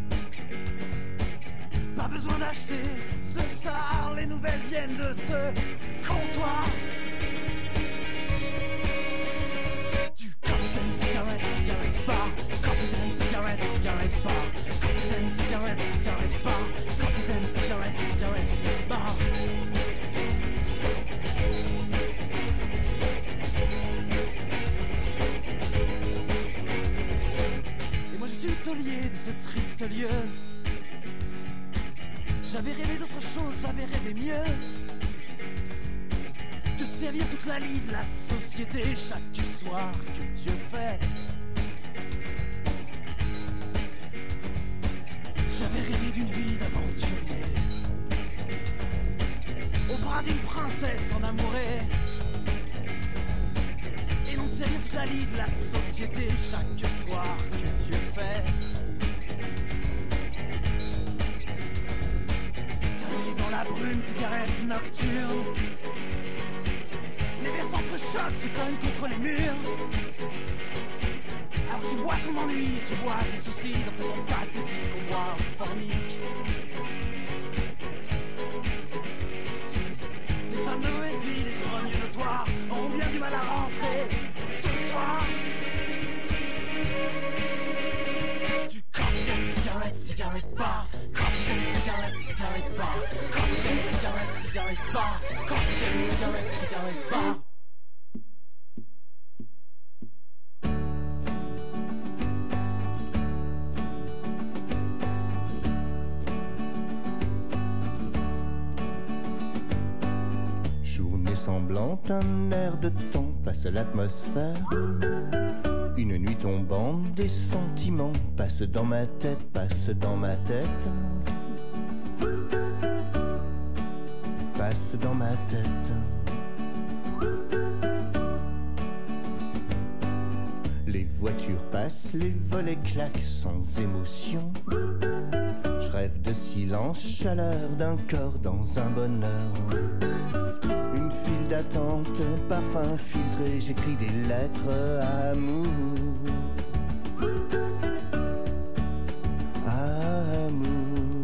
Pas besoin d'acheter ce star, les nouvelles viennent de ce comptoir. Du coffee and cigarette, cigarette bar. Coffee and cigarette, cigarette bar. Coffee and cigarette, cigarette bar. Coffee and cigarette, cigarette bar. Et moi je suis taulier de ce triste lieu. J'avais rêvé d'autre chose, j'avais rêvé mieux que de servir toute la vie de la société chaque soir que Dieu fait. J'avais rêvé d'une vie d'aventurier au bras d'une princesse en amourée. Et non de servir toute la vie de la société chaque soir que Dieu fait. Dans la brume, cigarette nocturne. Les verres s'entrechoquent, se cognent contre les murs. Alors tu bois ton ennui et tu bois tes soucis. Dans cet temps pathétique, on boit, on fornique. Les femmes de mauvaise vie, les ivrognes notoires auront bien du mal à rentrer ce soir. Du coffee and cigarette, cigarette bar. Coffee and cigarette, cigarette bar. Coffee and cigarette, cigarette bar. Coffee and cigarette, cigarette bar. Journée semblante, un air de temps passe l'atmosphère. Une nuit tombante, des sentiments passent dans ma tête, passent dans ma tête. Passent dans ma tête. Les voitures passent, les volets claquent sans émotion. Je rêve de silence, chaleur d'un corps dans un bonheur. Une file d'attente, parfum filtré, j'écris des lettres à amour. Amour.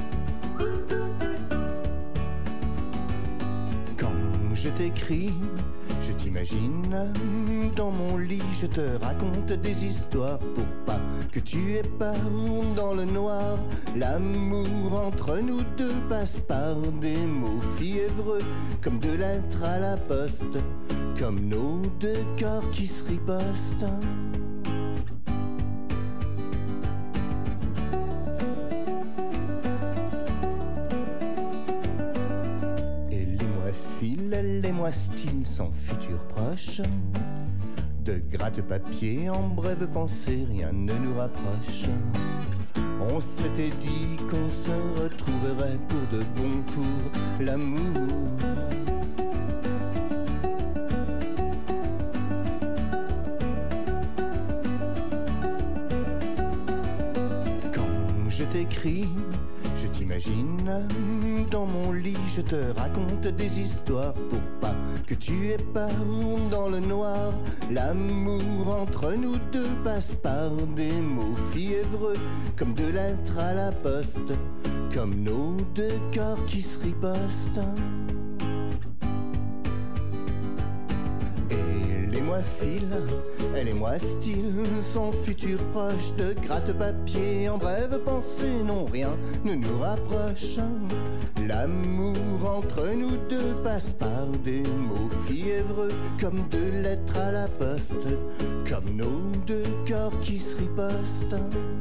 Quand je t'écris, je t'imagine dans mon lit, je te raconte des histoires pour pas que tu aies peur dans le noir. L'amour entre nous deux passe par des mots fiévreux, comme deux lettres à la poste, comme nos deux corps qui se ripostent. Et les mois filent, les mois style sans futur proche. De gratte-papier en brève pensée, rien ne nous rapproche. On s'était dit qu'on se retrouverait pour de bon pour l'amour. Quand je t'écris, je t'imagine dans mon lit, je te raconte des histoires pour pas que tu aies peur dans le noir. L'amour entre nous deux passe par des mots fiévreux, comme deux lettres à la poste, comme nos deux corps qui se ripostent. moi fil, elle et moi style, son futur proche de gratte-papier. En brève pensée, non rien ne nous rapproche. L'amour entre nous deux passe par des mots fiévreux, comme deux lettres à la poste, comme nos deux corps qui se ripostent.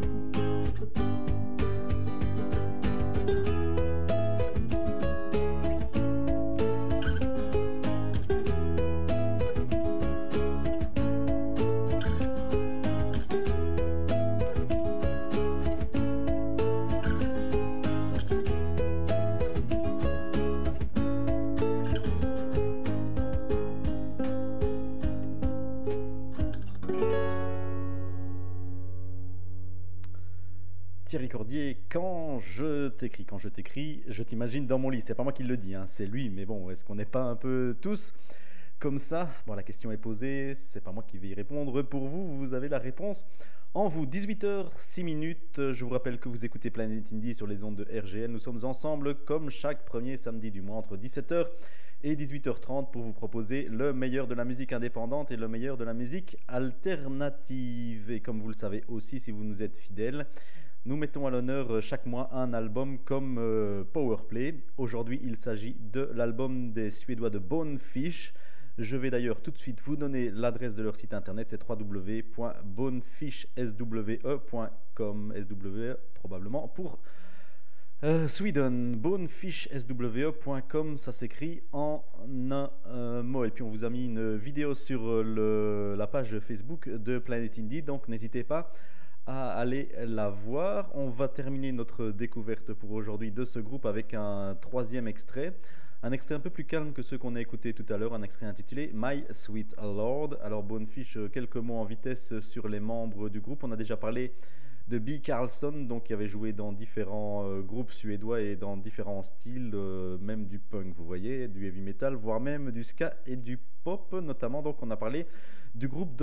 Thierry Cordier, quand je t'écris, quand je t'écris, je t'imagine dans mon lit. C'est pas moi qui le dis, hein, c'est lui. Mais bon, est-ce qu'on n'est pas un peu tous comme ça? Bon, la question est posée, c'est pas moi qui vais y répondre. Pour vous, vous avez la réponse en vous. dix-huit heures six minutes. Je vous rappelle que vous écoutez Planet Indie sur les ondes de R G L. Nous sommes ensemble comme chaque premier samedi du mois entre dix-sept heures et dix-huit heures trente pour vous proposer le meilleur de la musique indépendante et le meilleur de la musique alternative. Et comme vous le savez aussi, si vous nous êtes fidèles, nous mettons à l'honneur chaque mois un album comme euh, Powerplay. Aujourd'hui, il s'agit de l'album des Suédois de Bonefish. Je vais d'ailleurs tout de suite vous donner l'adresse de leur site internet, c'est w w w point bonefish point com, S W E probablement pour euh, Sweden. bonefish point com, ça s'écrit en un euh, mot. Et puis on vous a mis une vidéo sur le, la page Facebook de Planet Indie, donc n'hésitez pas à aller la voir. On va terminer notre découverte pour aujourd'hui de ce groupe avec un troisième extrait, un extrait un peu plus calme que ceux qu'on a écoutés tout à l'heure, un extrait intitulé My Sweet Lord. Alors Bonefish, quelques mots en vitesse sur les membres du groupe. On a déjà parlé de B. Carlson, donc qui avait joué dans différents euh, groupes suédois et dans différents styles, euh, même du punk, vous voyez, du heavy metal, voire même du ska et du pop notamment. Donc on a parlé du groupe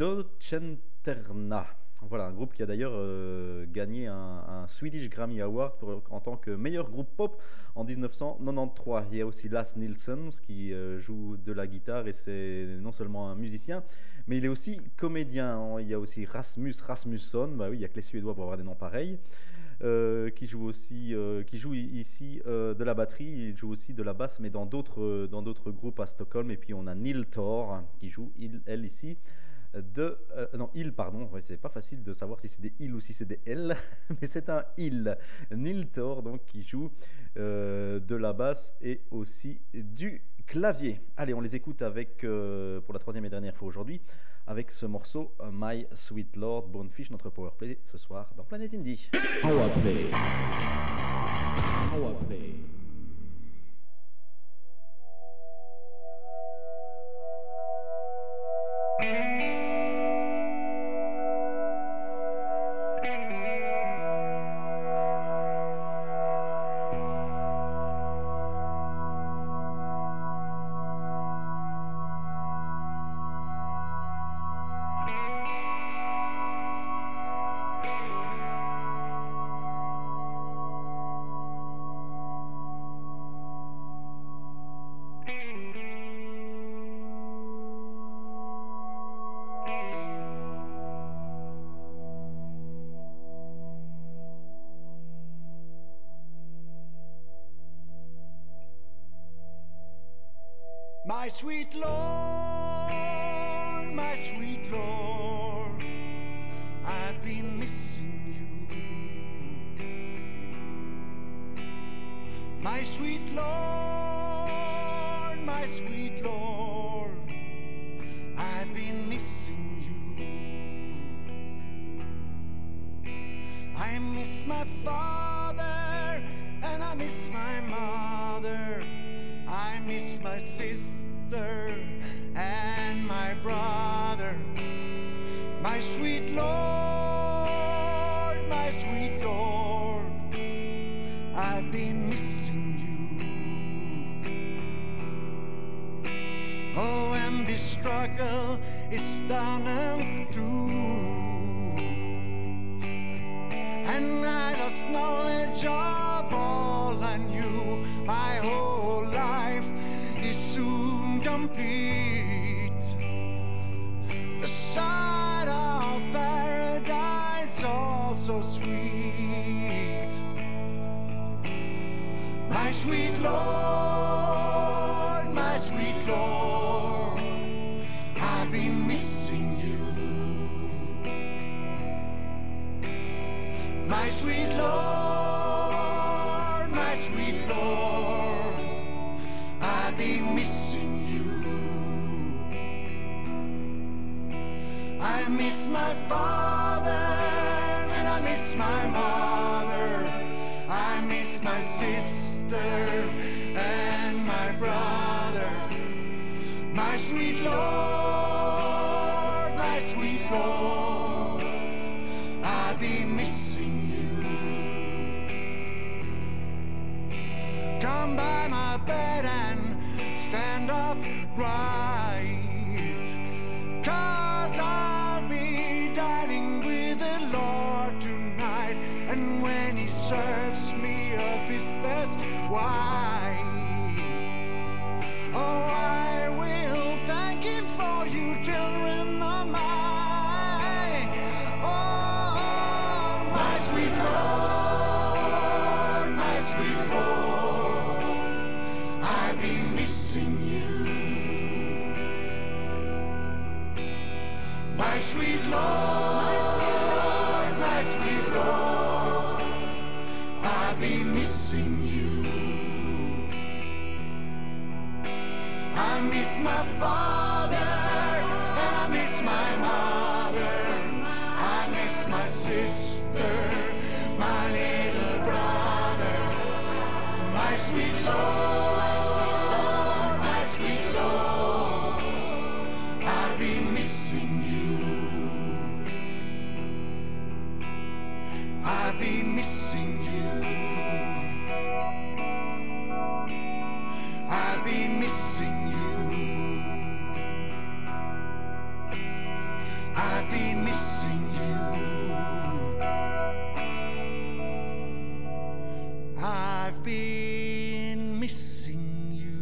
Docenterna. Voilà, un groupe qui a d'ailleurs euh, gagné un, un Swedish Grammy Award pour, en tant que meilleur groupe pop en dix-neuf cent quatre-vingt-treize. Il y a aussi Lasse Nilsson qui euh, joue de la guitare et c'est non seulement un musicien, mais il est aussi comédien. Il y a aussi Rasmus Rasmusson, bah oui, il n'y a que les Suédois pour avoir des noms pareils, euh, qui joue aussi, euh, qui joue ici euh, de la batterie. Il joue aussi de la basse, mais dans d'autres, euh, dans d'autres groupes à Stockholm. Et puis on a Neil Thor qui joue, il, elle ici. De, euh, non, il, pardon, ouais, c'est pas facile de savoir si c'est des il ou si c'est des elle, mais c'est un il, Neil Thor, donc qui joue euh, de la basse et aussi du clavier. Allez, on les écoute avec, euh, pour la troisième et dernière fois aujourd'hui, avec ce morceau uh, My Sweet Lord. Bonefish, notre Powerplay ce soir dans Planet Indie. Powerplay. Powerplay. My sweet Lord, my sweet Lord, I've been missing you. My sweet Lord, my sweet Lord, I've been missing you. I miss my father and I miss my mother. I miss my sister and my brother. My sweet Lord, my sweet Lord, I've been missing you. Oh, and this struggle is done and through, and I lost knowledge of all I knew. My whole life is soon complete. so sweet. My sweet Lord, my sweet Lord, I've been missing you. My sweet Lord, my sweet Lord, I've been missing you. I miss my father and I miss my mother. I miss my sister and my brother. My sweet Lord, my sweet Lord, I've been missing you. Come by my bed and stand up right, 'cause I'll be dining with the Lord tonight. And when he serves me of his best wine, oh, I will thank him for you children of mine. Oh, my sweet Lord, my sweet Lord, I've been missing you. My sweet Lord, my sweet Lord, I've been missing you. I miss my father, and I miss my mother. I miss my sister, my little brother. My sweet Lord, my sweet Lord, I've been missing you. I've been missing you. I've been missing you. I've been missing you. I've been missing you.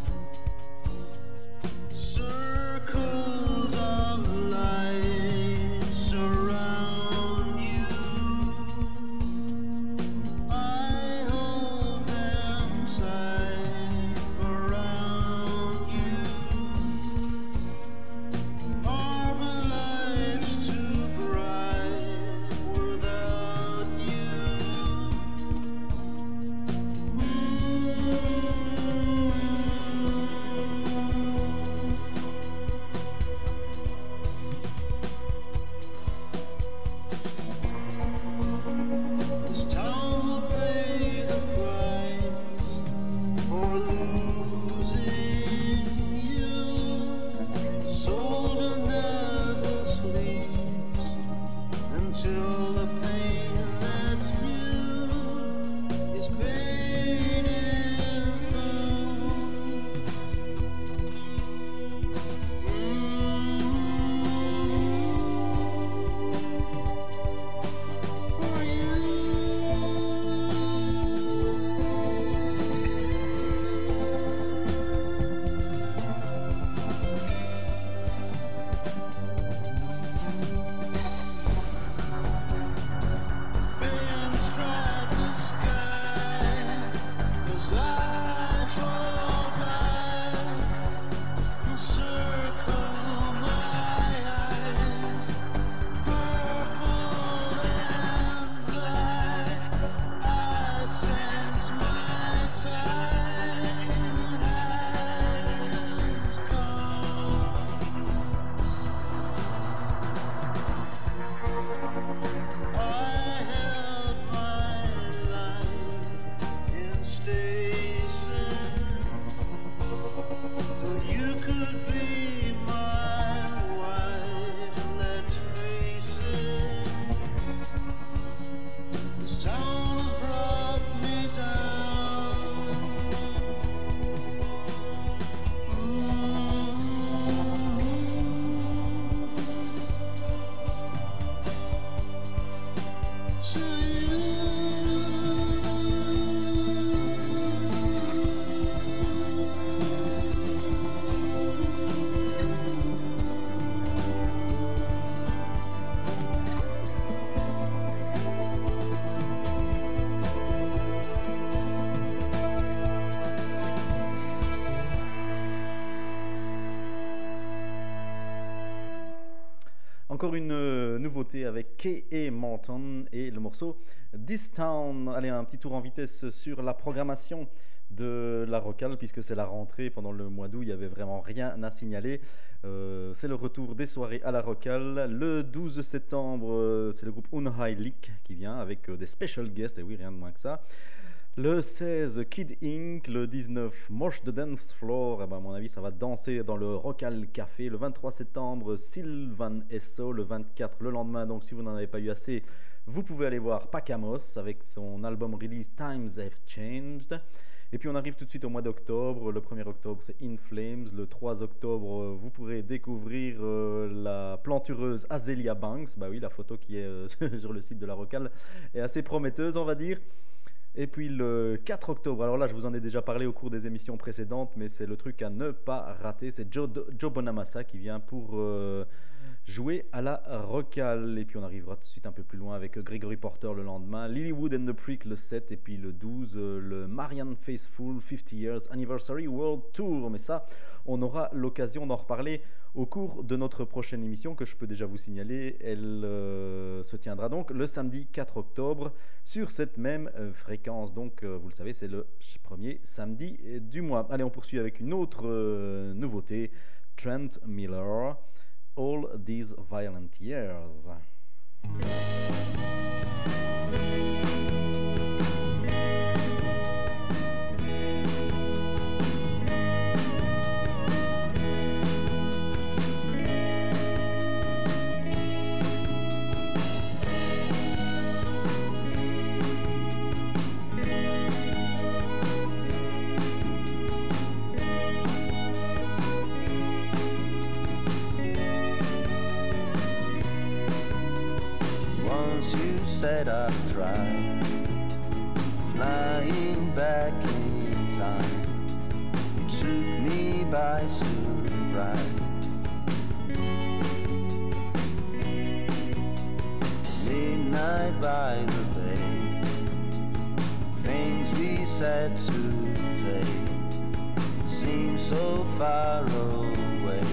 Circles of light encore une euh, nouveauté avec K A. Morton et le morceau This Town. Allez, un petit tour en vitesse sur la programmation de la Rocale, puisque c'est la rentrée. Pendant le mois d'août, il n'y avait vraiment rien à signaler. Euh, c'est le retour des soirées à la Rocale. Le douze septembre, euh, c'est le groupe Unheilig qui vient avec euh, des special guests, et oui, rien de moins que ça. Le seize, Kid Inc. Le dix-neuf, Mosh the Dance Floor. Eh ben, à mon avis, ça va danser dans le Rocale Café. Le vingt-trois septembre, Sylvan Esso. Le vingt-quatre, le lendemain. Donc, si vous n'en avez pas eu assez, vous pouvez aller voir Pacamos avec son album release Times Have Changed. Et puis, on arrive tout de suite au mois d'octobre. Le premier octobre, c'est In Flames. Le trois octobre, vous pourrez découvrir euh, la plantureuse Azealia Banks. Bah oui, la photo qui est euh, sur le site de la Rocale est assez prometteuse, on va dire. Et puis le quatre octobre, alors là je vous en ai déjà parlé au cours des émissions précédentes, mais c'est le truc à ne pas rater, c'est Joe, Joe Bonamassa qui vient pour euh, jouer à la Rocale. Et puis on arrivera tout de suite un peu plus loin avec Gregory Porter le lendemain, Lilywood and the Prick le sept, et puis le douze, euh, le Marianne Faithfull cinquante Years Anniversary World Tour. Mais ça, on aura l'occasion d'en reparler au cours de notre prochaine émission, que je peux déjà vous signaler. Elle euh, se tiendra donc le samedi quatre octobre sur cette même euh, fréquence. Donc euh, vous le savez, c'est le premier samedi du mois. Allez, on poursuit avec une autre euh, nouveauté, Trent Miller, All These Violent Years. Said I've tried flying back in time. You took me by surprise. Midnight by the bay, things we said today seem so far away.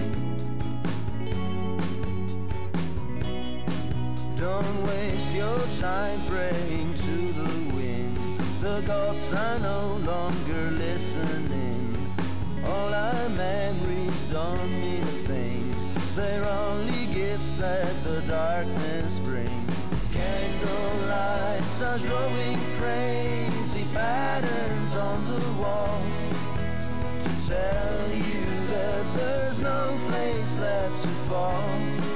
Don't waste your time praying to the wind. The gods are no longer listening. All our memories don't mean a thing. They're only gifts that the darkness brings. Candle lights are drawing crazy patterns on the wall to tell you that there's no place left to fall.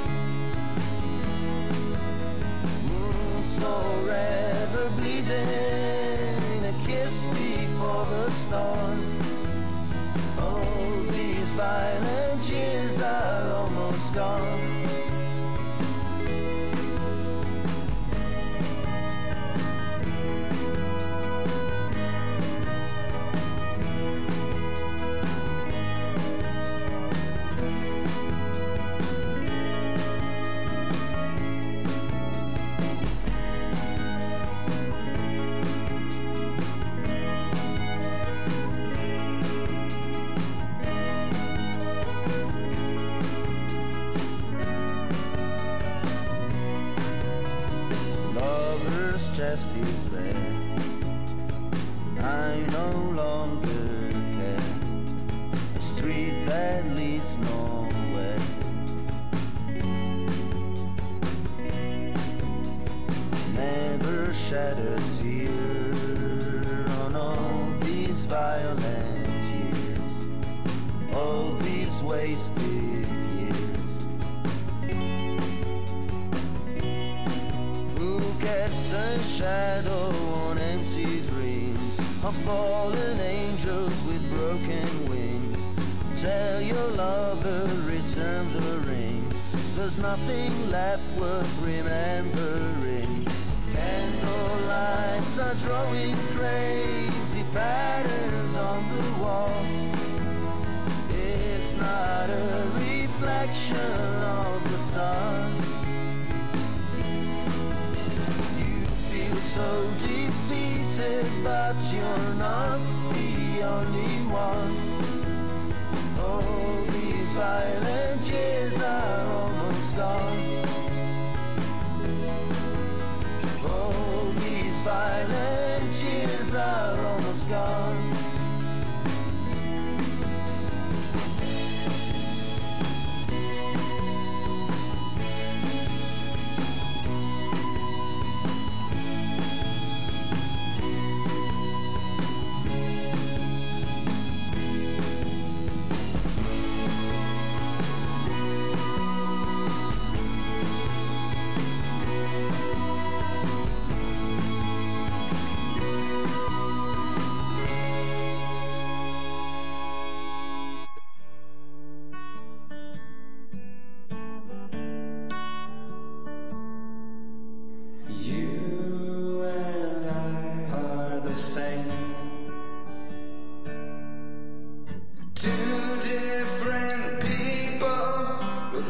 Forever bleeding, a kiss before the storm. All these violent years are almost gone. Chest is there. I no longer care. A street that leads nowhere. Never shed a tear on all these violent years, all these wasted years. Casts a shadow on empty dreams of fallen angels with broken wings. Tell your lover, return the ring. There's nothing left worth remembering. Candle lights are drawing crazy patterns on the wall. It's not a reflection of the sun. So defeated, but you're not the only one. All these violent years are almost gone.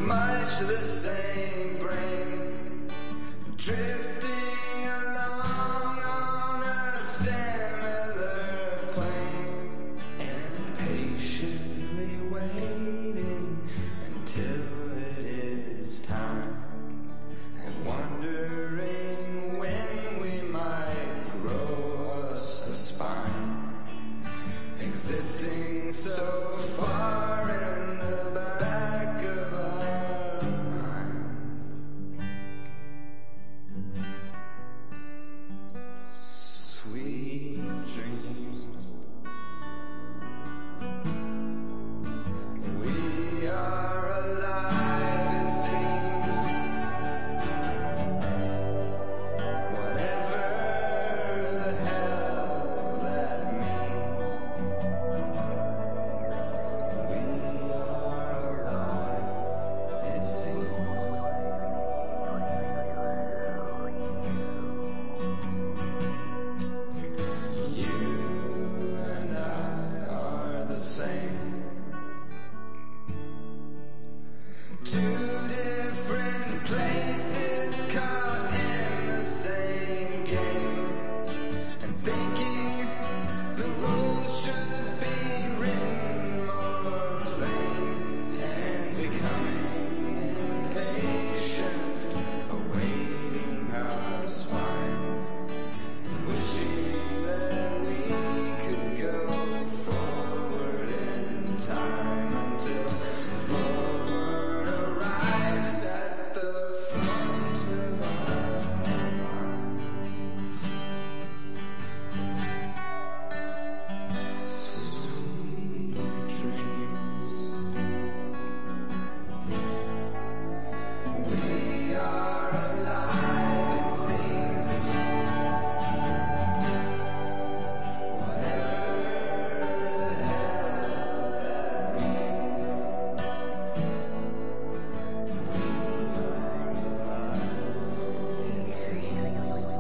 much the same brain, drifting along on a similar plane, and patiently waiting until it is time, and wondering when we might grow us a spine, existing so far in the back of our minds. Sweet dreams. We are alive, it seems. Whatever the hell that means. We are alive, it seems. You and I are the same. Two different places caught in the same game, and thinking the rules should be written more plain, and becoming impatient, awaiting our spines, and wishing that we could go forward in time until forward arrives at the front of our minds. Sweet dreams. We are alive, it seems. Whatever the hell that means. We are alive, it seems.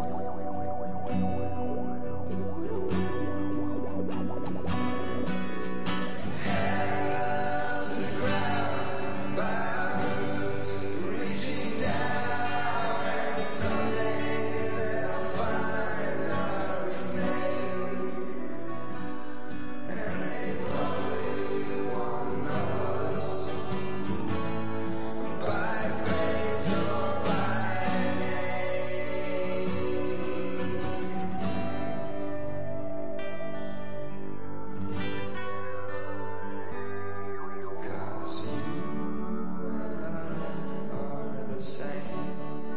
How's the ground by roots reaching down, and someday they'll find our remains, and they probably won't know us by face or by name. 'Cause you and I are the same.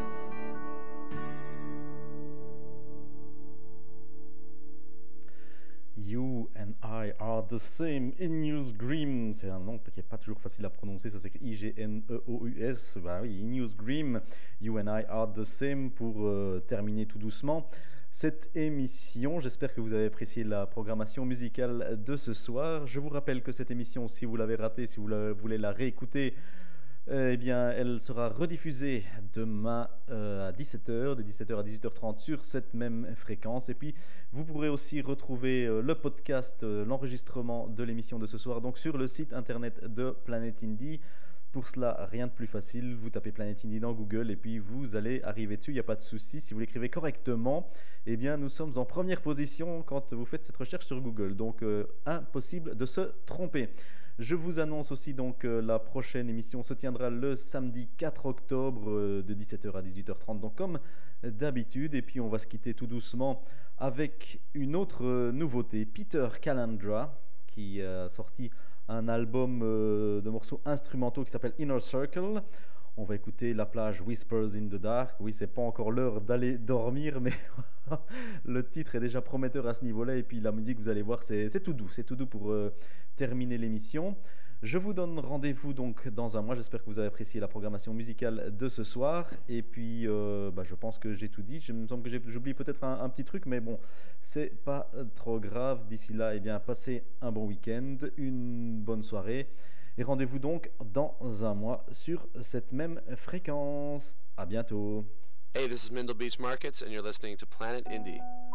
You and I are the same. Ineus Grim, c'est un nom qui n'est pas toujours facile à prononcer, ça s'écrit I G N E O U S. Bah oui, Ineus Grim, You and I are the same pour euh, terminer tout doucement cette émission. J'espère que vous avez apprécié la programmation musicale de ce soir. Je vous rappelle que cette émission, si vous l'avez ratée, si vous la- voulez la réécouter, euh, eh bien, elle sera rediffusée demain euh, à dix-sept heures, de dix-sept heures à dix-huit heures trente sur cette même fréquence. Et puis, vous pourrez aussi retrouver euh, le podcast, euh, l'enregistrement de l'émission de ce soir, donc sur le site internet de Planet Indie. Pour cela, rien de plus facile, vous tapez Planet Indie dans Google et puis vous allez arriver dessus, il n'y a pas de souci. Si vous l'écrivez correctement, eh bien, nous sommes en première position quand vous faites cette recherche sur Google. Donc, euh, impossible de se tromper. Je vous annonce aussi donc euh, la prochaine émission se tiendra le samedi quatre octobre euh, de dix-sept heures à dix-huit heures trente, donc comme d'habitude. Et puis on va se quitter tout doucement avec une autre euh, nouveauté, Peter Calandra, qui a sorti un album euh, de morceaux instrumentaux qui s'appelle Inner Circle. On va écouter La plage Whispers in the Dark. Oui, c'est pas encore l'heure d'aller dormir, mais le titre est déjà prometteur à ce niveau-là. Et puis la musique, vous allez voir, c'est, c'est tout doux. C'est tout doux pour euh, terminer l'émission. Je vous donne rendez-vous donc dans un mois. J'espère que vous avez apprécié la programmation musicale de ce soir. Et puis, euh, bah, je pense que j'ai tout dit. Il me semble que j'ai, j'oublie peut-être un, un petit truc, mais bon, c'est pas trop grave. D'ici là, eh bien, passez un bon week-end, une bonne soirée. Et rendez-vous donc dans un mois sur cette même fréquence. À bientôt. Hey, this is Mindle Beach Markets, and you're listening to Planet Indie.